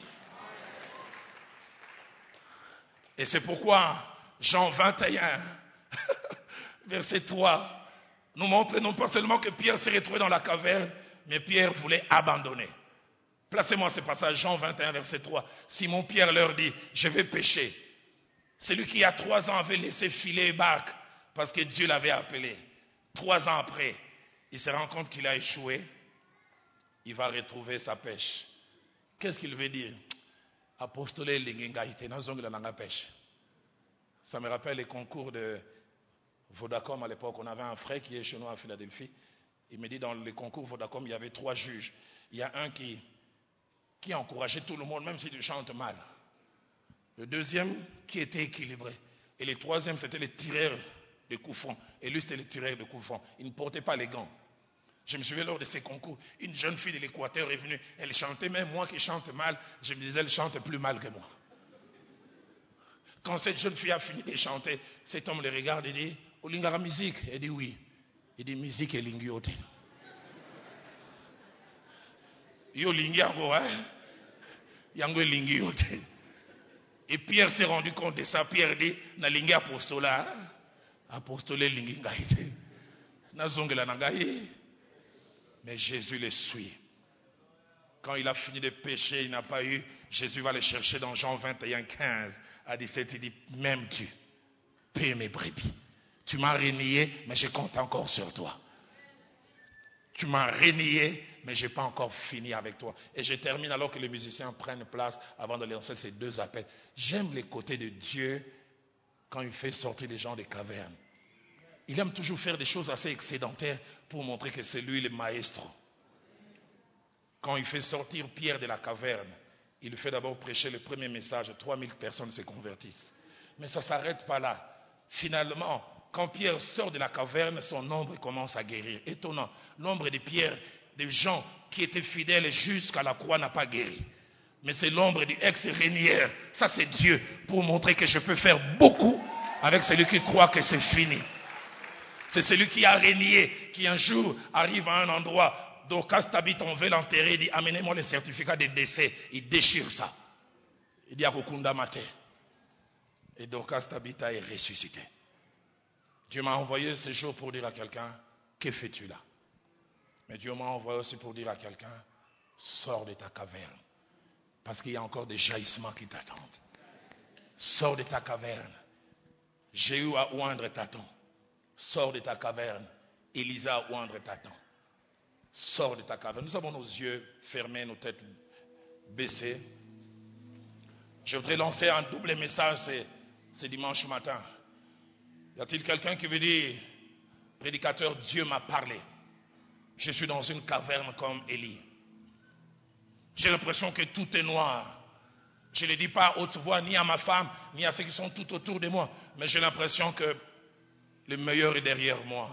Et c'est pourquoi Jean 21, verset 3, nous montre non pas seulement que Pierre s'est retrouvé dans la caverne, mais Pierre voulait abandonner. Placez-moi ce passage, Jean 21, verset 3. Simon Pierre leur dit, je vais pêcher. Celui qui il y a 3 ans avait laissé filer et barque parce que Dieu l'avait appelé. 3 ans après, il se rend compte qu'il a échoué. Il va retrouver sa pêche. Qu'est-ce qu'il veut dire? Apostolé lingingaïté, nazongela nanga pêche. Ça me rappelle les concours de Vodacom à l'époque. On avait un frère qui est chez nous à Philadelphie. Il me dit dans les concours Vodacom, il y avait 3 juges. Il y a un qui encourageait tout le monde, même si tu chantes mal. Le deuxième qui était équilibré. Et le troisième, c'était le tireur de coups francs. Et lui, c'était le tireur de coups francs. Il ne portait pas les gants. Je me souviens lors de ces concours, une jeune fille de l'Équateur est venue. Elle chantait, même moi qui chante mal, je me disais, elle chante plus mal que moi. Quand cette jeune fille a fini de chanter, cet homme le regarde et dit, Olingara musique? Elle dit oui. Il dit, musique et lingiote. Yo lingiango, hein? Yango lingiote. Et Pierre s'est rendu compte de ça. Pierre dit, na lingi apostola. Apostolé lingi ngaïte. Na zongela nangaï. Mais Jésus le suit. Quand il a fini de pécher, il n'a pas eu. Jésus va le chercher dans Jean 21, 15 à 17. Il dit, même tu paies mes brebis. Tu m'as renié, mais je compte encore sur toi. Tu m'as renié, mais je n'ai pas encore fini avec toi. Et je termine alors que les musiciens prennent place avant de lancer ces 2 appels. J'aime les côtés de Dieu quand il fait sortir les gens des cavernes. Il aime toujours faire des choses assez excédentaires pour montrer que c'est lui le maestro. Quand il fait sortir Pierre de la caverne, il fait d'abord prêcher le premier message. 3000 personnes se convertissent. Mais ça ne s'arrête pas là. Finalement, quand Pierre sort de la caverne, son ombre commence à guérir. Étonnant. L'ombre de Pierre, des gens qui étaient fidèles jusqu'à la croix, n'a pas guéri. Mais c'est l'ombre du ex-régnière. Ça, c'est Dieu pour montrer que je peux faire beaucoup avec celui qui croit que c'est fini. C'est celui qui a régné, qui un jour arrive à un endroit. Dorcas Tabitha, on veut l'enterrer, il dit, amenez-moi le certificat de décès. Il déchire ça. Il dit, Akokunda Mate. Et Dorcas Tabitha est ressuscité. Dieu m'a envoyé ce jour pour dire à quelqu'un, que fais-tu là? Mais Dieu m'a envoyé aussi pour dire à quelqu'un, sors de ta caverne. Parce qu'il y a encore des jaillissements qui t'attendent. Sors de ta caverne. Jéhu a oindre Tatan. Sors de ta caverne. Élisa a oindre Tatan. Sors de ta caverne. Nous avons nos yeux fermés, nos têtes baissées. Je voudrais lancer un double message ce dimanche matin. Y a-t-il quelqu'un qui veut dire, prédicateur, Dieu m'a parlé. Je suis dans une caverne comme Élie. J'ai l'impression que tout est noir. Je ne le dis pas à haute voix, ni à ma femme, ni à ceux qui sont tout autour de moi. Mais j'ai l'impression que le meilleur est derrière moi.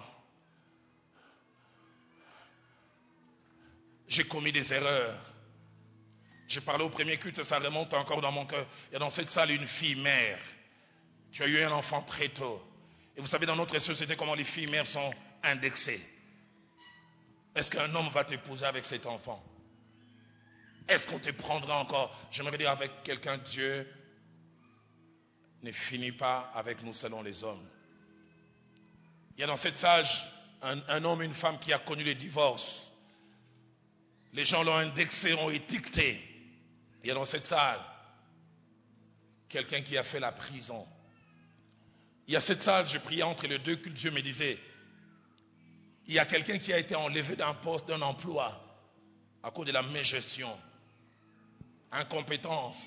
J'ai commis des erreurs. J'ai parlé au premier culte, ça remonte encore dans mon cœur. Il y a dans cette salle une fille mère. Tu as eu un enfant très tôt. Et vous savez dans notre société comment les filles mères sont indexées. Est-ce qu'un homme va t'épouser avec cet enfant? Est-ce qu'on te prendra encore? J'aimerais dire avec quelqu'un, Dieu ne finit pas avec nous selon les hommes. Il y a dans cette salle un homme, une femme qui a connu le divorce. Les gens l'ont indexé, ont étiqueté. Il y a dans cette salle quelqu'un qui a fait la prison. Il y a cette salle, je priais entre les 2 cultes, Dieu me disait, il y a quelqu'un qui a été enlevé d'un poste, d'un emploi, à cause de la mégestion, incompétence.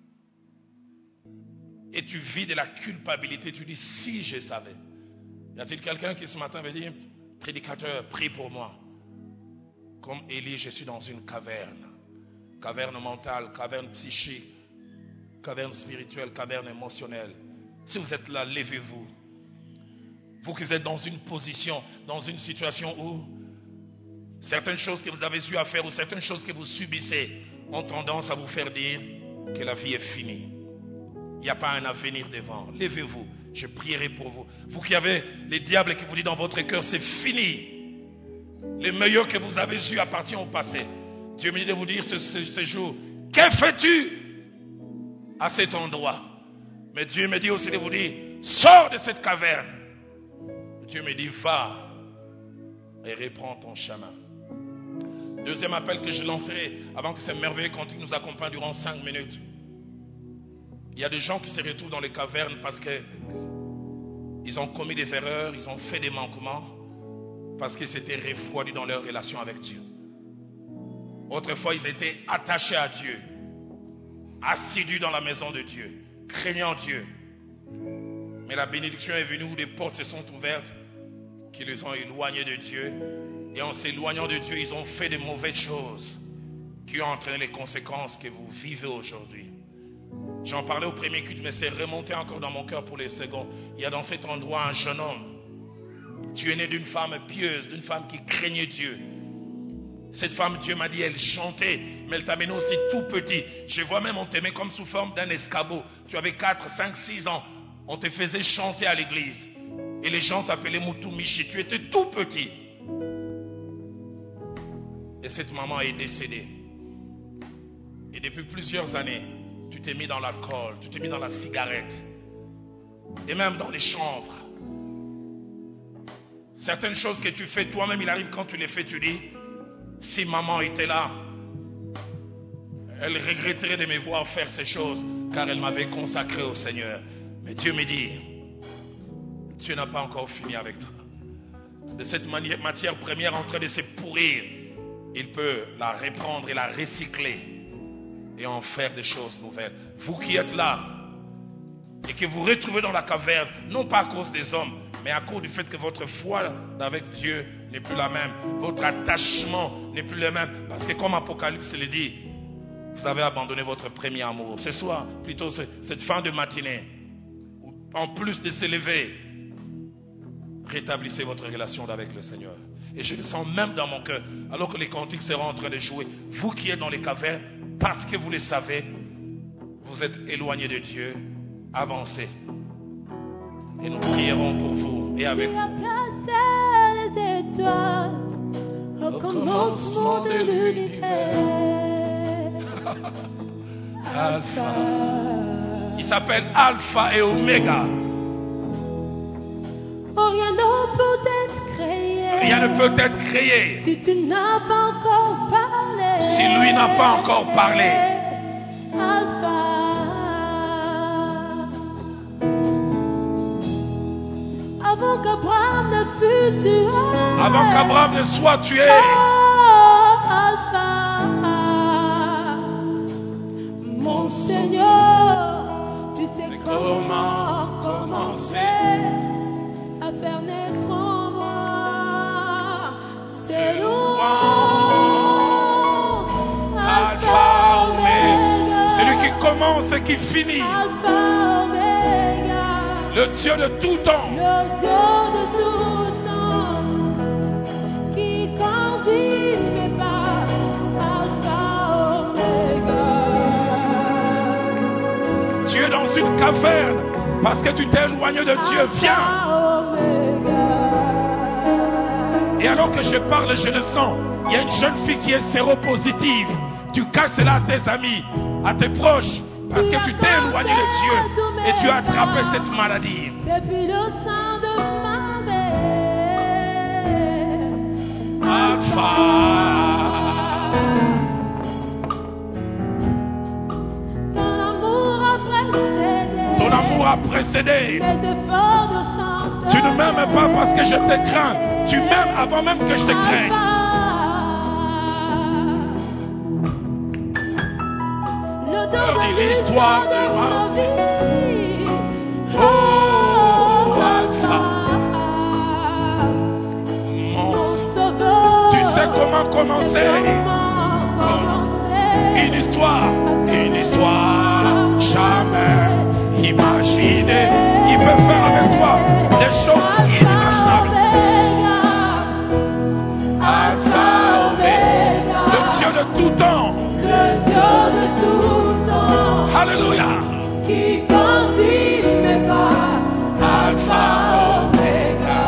Et tu vis de la culpabilité, tu dis, si je savais. Y a-t-il quelqu'un qui ce matin veut dire, prédicateur, prie pour moi. Comme Élie, je suis dans une caverne. Caverne mentale, caverne psychique, caverne spirituelle, caverne émotionnelle. Si vous êtes là, levez-vous. Vous qui êtes dans une position, dans une situation où certaines choses que vous avez eu à faire ou certaines choses que vous subissez ont tendance à vous faire dire que la vie est finie. Il n'y a pas un avenir devant. Levez-vous, je prierai pour vous. Vous qui avez les diables qui vous disent dans votre cœur, c'est fini. Le meilleur que vous avez eu appartient au passé. Dieu me dit de vous dire ce jour, que fais-tu à cet endroit? Mais Dieu me dit aussi de vous dire, sors de cette caverne. Dieu me dit, va et reprends ton chemin. Deuxième appel que je lancerai avant que ces merveilleux cantiques nous accompagnent durant 5 minutes. Il y a des gens qui se retrouvent dans les cavernes parce qu'ils ont commis des erreurs, ils ont fait des manquements, parce qu'ils s'étaient refroidis dans leur relation avec Dieu. Autrefois, ils étaient attachés à Dieu, assidus dans la maison de Dieu, craignant Dieu. Mais la bénédiction est venue où des portes se sont ouvertes qui les ont éloignés de Dieu. Et en s'éloignant de Dieu, ils ont fait de mauvaises choses qui ont entraîné les conséquences que vous vivez aujourd'hui. J'en parlais au premier culte, mais c'est remonté encore dans mon cœur pour les seconds. Il y a dans cet endroit un jeune homme. Tu es né d'une femme pieuse, d'une femme qui craignait Dieu. Cette femme, Dieu m'a dit, elle chantait, mais elle t'amenait aussi tout petit. Je vois même, on t'aimait comme sous forme d'un escabeau. Tu avais 4, 5, 6 ans. On te faisait chanter à l'église. Et les gens t'appelaient Moutou Michi. Tu étais tout petit. Et cette maman est décédée. Et depuis plusieurs années, tu t'es mis dans l'alcool, tu t'es mis dans la cigarette. Et même dans les chambres. Certaines choses que tu fais toi-même, il arrive quand tu les fais, tu dis, si maman était là, elle regretterait de me voir faire ces choses, car elle m'avait consacré au Seigneur. Mais Dieu me dit, Dieu n'a pas encore fini avec toi. De cette matière première en train de se pourrir, il peut la reprendre et la recycler et en faire des choses nouvelles. Vous qui êtes là et que vous retrouvez dans la caverne, non pas à cause des hommes, mais à cause du fait que votre foi avec Dieu n'est plus la même. Votre attachement n'est plus le même. Parce que comme Apocalypse le dit, vous avez abandonné votre premier amour. Ce soir, plutôt cette fin de matinée, en plus de s'élever, rétablissez votre relation avec le Seigneur. Et je le sens même dans mon cœur, alors que les cantiques seront en train de jouer. Vous qui êtes dans les cavernes, parce que vous le savez, vous êtes éloignés de Dieu, avancez. Et nous prierons pour vous et avec vous. Tu as placé les étoiles au commencement de l'univers. Alpha, qui s'appelle Alpha et Oméga. Oh, rien ne peut être créé. Rien ne peut être créé Si tu n'as pas encore parlé. si lui n'a pas encore parlé. Alpha. Avant qu'Abraham ne fût tué. Avant qu'Abraham ne soit tué. Oh, Alpha. Mon Seigneur, tu sais comment commencer à faire naître en moi tes louanges. Alpha, Oméga. C'est lui qui commence et qui finit. Alpha, Oméga. Le Dieu de tout temps. Le Dieu de tout temps, qui conduit mes pas. Alpha, Oméga. Tu es dans une caverne parce que tu t'es éloigné de Dieu. Viens. Alpha, Oméga. Et alors que je parle, je le sens. Il y a une jeune fille qui est séropositive. Tu casses cela à tes amis, à tes proches, parce que tu t'es éloigné de Dieu et tu as attrapé cette maladie. Depuis le sein de ma mère. Alpha. Ton amour a précédé. Mes efforts de santé. Tu ne m'aimes pas parce que je te crains. Tu m'aimes avant même que je te craigne. L'histoire de ma vie. Oh, Alpha. Tu sais comment commencer. Une histoire jamais imaginée. Il peut faire avec toi des choses inimaginables. Alpha, Oméga, le Dieu de tout temps. Le Dieu de tout temps. Alléluia. Qui conduit mes pas. Alpha, Oméga.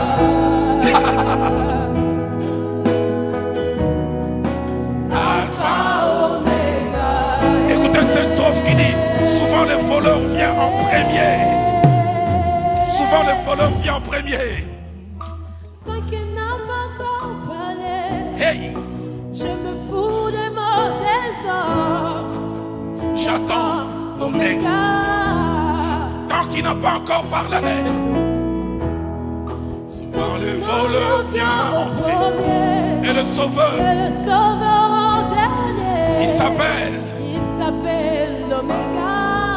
Alpha, Oméga. Écoutez cette strophe qui dit, souvent le voleur vient en premier. Souvent le voleur vient en premier. Toi qui n'as pas encore parlé. Hey. Je me J'attends Oméga. Tant qu'il n'a pas encore parlé. Souvent le voleur vient en premier. Et le sauveur en dernier. Il s'appelle l'Oméga.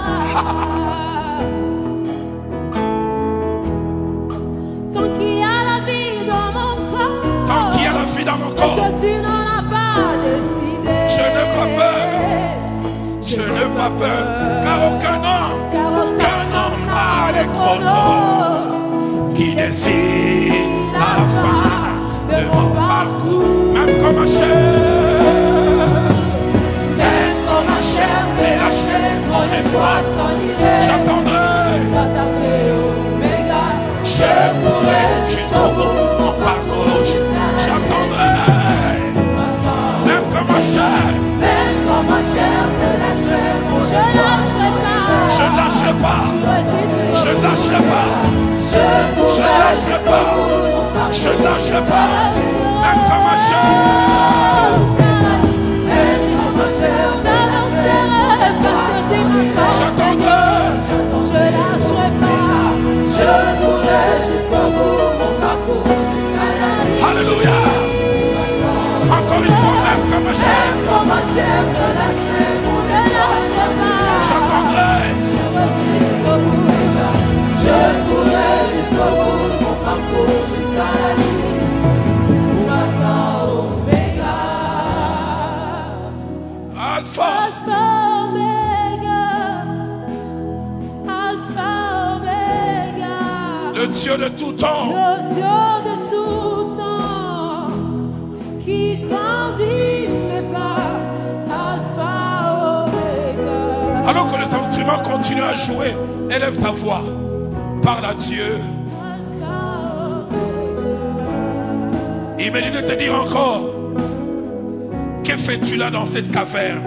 Tant qu'il y a la vie dans mon corps. Tant qu'il y a la vie dans mon corps. Que tu n'en as pas décidé. Je n'ai pas peur. Je n'ai pas peur. Car aucun homme n'a les chronos qui décide la fin de mon parcours. Même comme ma chair. Même comme ma chair fait lâcher mon espoir sans idée. J'attendrai. Je pourrai jusqu'au bout de mon parcours. J'attendrai. Même comme ma chair. Même comme ma chair fait lâcher mon espoir sans idée. Je ne lâcherai pas. Je ne lâcherai pas. Je ne lâcherai pas. Je ne lâcherai pas. Même comme ma chair. Même comme ma chair. J'attendrai. Je lâcherai pas. Je pourrai jusqu'au bout de mon parcours. Alléluia. Encore une fois, même comme ma chair. J'attendrai. Je pourrai jusqu'au bout de mon parcours jusqu'à la nuit. Alpha, Oméga. Alpha. Alpha, Oméga. Alpha, Oméga. Le Dieu de tout temps. Le Dieu de tout temps qui grandit mes pas. Alpha, Oméga. Alors que les instruments continuent à jouer, élève ta voix. Parle à Dieu. Il me dit de te dire encore, que fais-tu là dans cette caverne?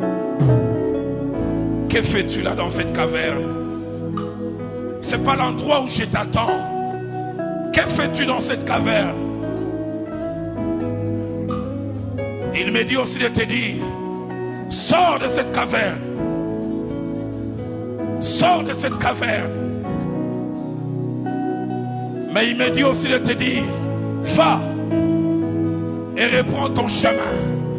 Que fais-tu là dans cette caverne? C'est pas l'endroit où je t'attends. Que fais-tu dans cette caverne? Il me dit aussi de te dire, sors de cette caverne. Sors de cette caverne. Mais il me dit aussi de te dire, va et reprends ton chemin.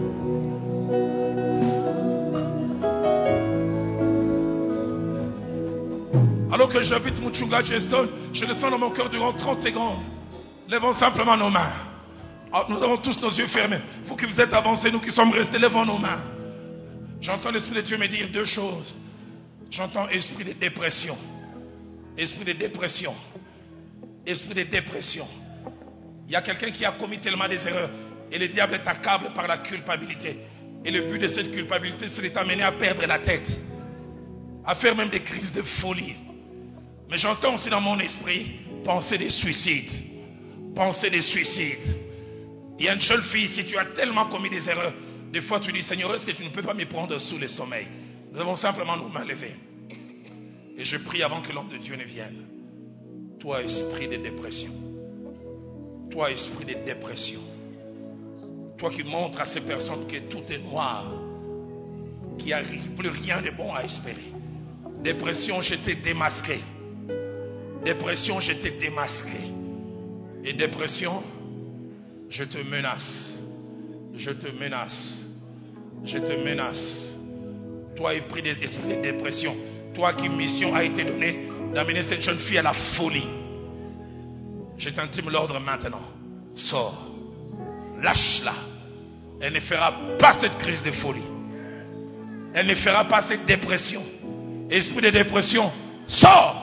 Alors que j'habite Muchunga Geston, je le sens dans mon cœur durant 30 secondes. Levons simplement nos mains. Nous avons tous nos yeux fermés. Vous qui vous êtes avancés, nous qui sommes restés, levons nos mains. J'entends l'Esprit de Dieu me dire deux choses. J'entends esprit de dépression. Esprit de dépression. Esprit de dépression. Il y a quelqu'un qui a commis tellement des erreurs et le diable t'accable par la culpabilité. Et le but de cette culpabilité, c'est de t'amener à perdre la tête, à faire même des crises de folie. Mais j'entends aussi dans mon esprit penser des suicides. Penser des suicides. Il y a une jeune fille, si tu as tellement commis des erreurs, des fois tu dis, Seigneur, est-ce que tu ne peux pas me prendre sous le sommeil? Nous avons simplement nos mains levées. Et je prie avant que l'homme de Dieu ne vienne. Toi, esprit de dépression. Toi, esprit de dépression. Toi qui montres à ces personnes que tout est noir. Qu'il n'y a plus rien de bon à espérer. Dépression, je t'ai démasqué. Dépression, je t'ai démasqué. Et dépression, je te menace. Je te menace. Je te menace. Toi, esprit de dépression. Toi qui mission a été donnée d'amener cette jeune fille à la folie. Je t'intime l'ordre maintenant. Sors. Lâche-la. Elle ne fera pas cette crise de folie. Elle ne fera pas cette dépression. Esprit de dépression, sors.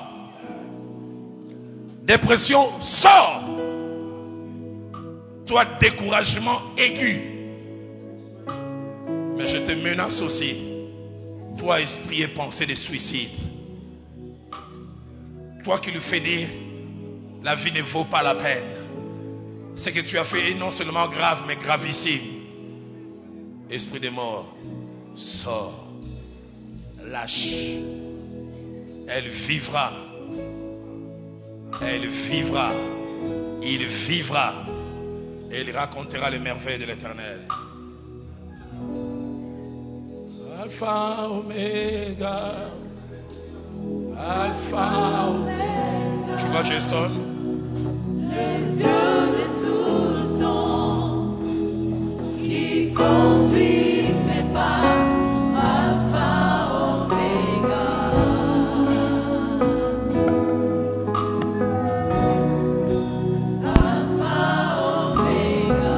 Dépression, sors. Toi, découragement aigu. Mais je te menace aussi. Toi, esprit et pensée de suicide. Toi qui lui fais dire, la vie ne vaut pas la peine. Ce que tu as fait est non seulement grave, mais gravissime. Esprit de mort, sors. Lâche. Elle vivra. Elle vivra. Il vivra. Et il racontera les merveilles de l'Éternel. Alpha, Omega. Alpha, Omega. Tu vois, Jason? Le Dieu de tout le temps, qui conduit mes pas, Alpha, Omega. Alpha, Omega.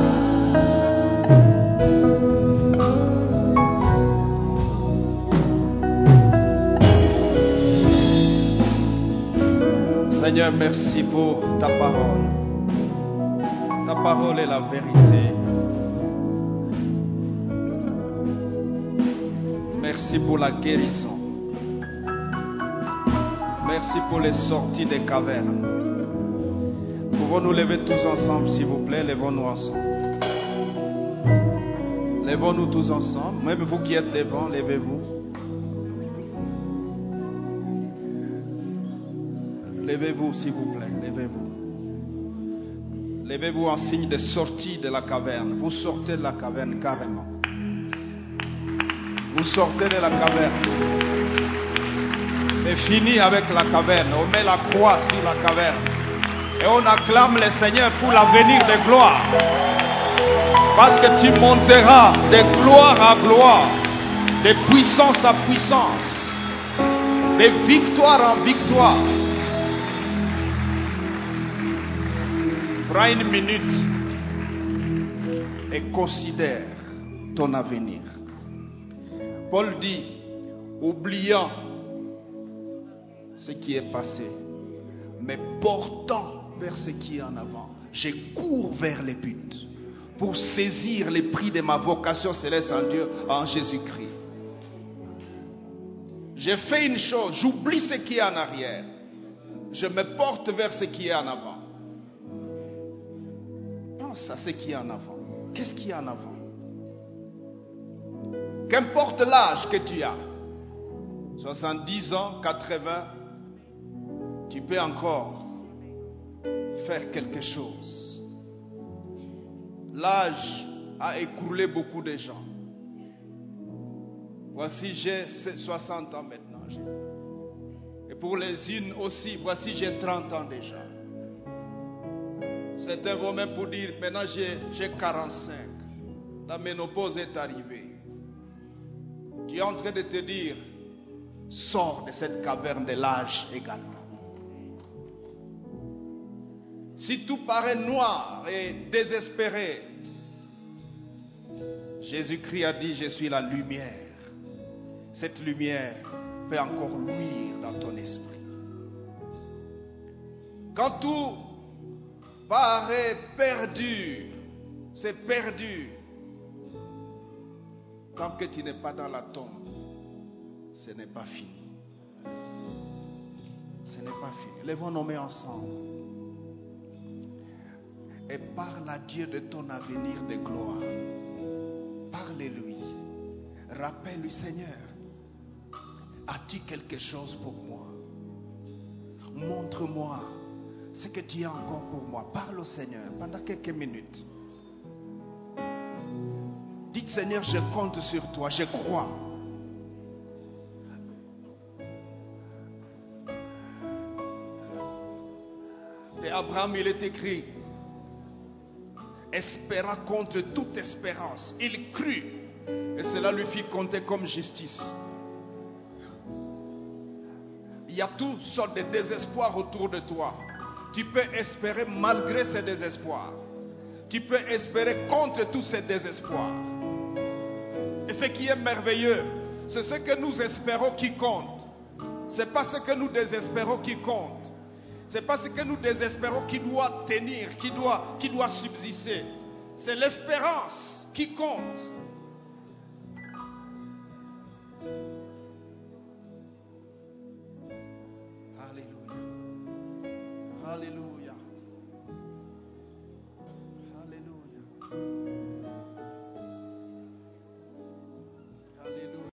Seigneur, merci pour ta parole. Ta parole est la vérité. Merci pour la guérison. Merci pour les sorties des cavernes. Pouvons-nous lever tous ensemble, s'il vous plaît? Levons-nous ensemble. Levons-nous tous ensemble. Même vous qui êtes devant, levez-vous. Levez-vous, s'il vous plaît, levez-vous. Levez-vous en signe de sortie de la caverne. Vous sortez de la caverne carrément. Vous sortez de la caverne. C'est fini avec la caverne. On met la croix sur la caverne. Et on acclame le Seigneur pour l'avenir de gloire. Parce que tu monteras de gloire à gloire, de puissance à puissance, de victoire en victoire. Prends une minute et considère ton avenir. Paul dit, oubliant ce qui est passé, mais portant vers ce qui est en avant, je cours vers les buts pour saisir les prix de ma vocation céleste en Dieu, en Jésus-Christ. J'ai fait une chose, j'oublie ce qui est en arrière, je me porte vers ce qui est en avant. Pense à ce qui est en avant. Qu'est-ce qui est en avant? Qu'importe l'âge que tu as, 70 ans, 80, tu peux encore faire quelque chose. L'âge a écroulé beaucoup de gens. Voici, j'ai 60 ans maintenant. Et pour les unes aussi, voici, j'ai 30 ans déjà. Certains vont même pour dire, maintenant j'ai 45. La ménopause est arrivée. Tu es en train de te dire, sors de cette caverne de l'âge également. Si tout paraît noir et désespéré, Jésus-Christ a dit, je suis la lumière. Cette lumière peut encore luire dans ton esprit. Quand tout paraît perdu, c'est perdu. Tant que tu n'es pas dans la tombe, ce n'est pas fini. Ce n'est pas fini. Lèvons nos mains ensemble et parle à Dieu de ton avenir de gloire. Parle-lui. Rappelle-lui, Seigneur, as-tu quelque chose pour moi? Montre-moi ce que tu as encore pour moi. Parle au Seigneur pendant quelques minutes. Dites, Seigneur, je compte sur toi, je crois. Et Abraham, il est écrit, espéra contre toute espérance. Il crut et cela lui fit compter comme justice. Il y a toutes sortes de désespoirs autour de toi. Tu peux espérer malgré ces désespoirs. Tu peux espérer contre tous ces désespoirs. Et ce qui est merveilleux, c'est ce que nous espérons qui compte. Ce n'est pas ce que nous désespérons qui compte. Ce n'est pas ce que nous désespérons qui doit tenir, qui doit subsister. C'est l'espérance qui compte. Alléluia. Alléluia.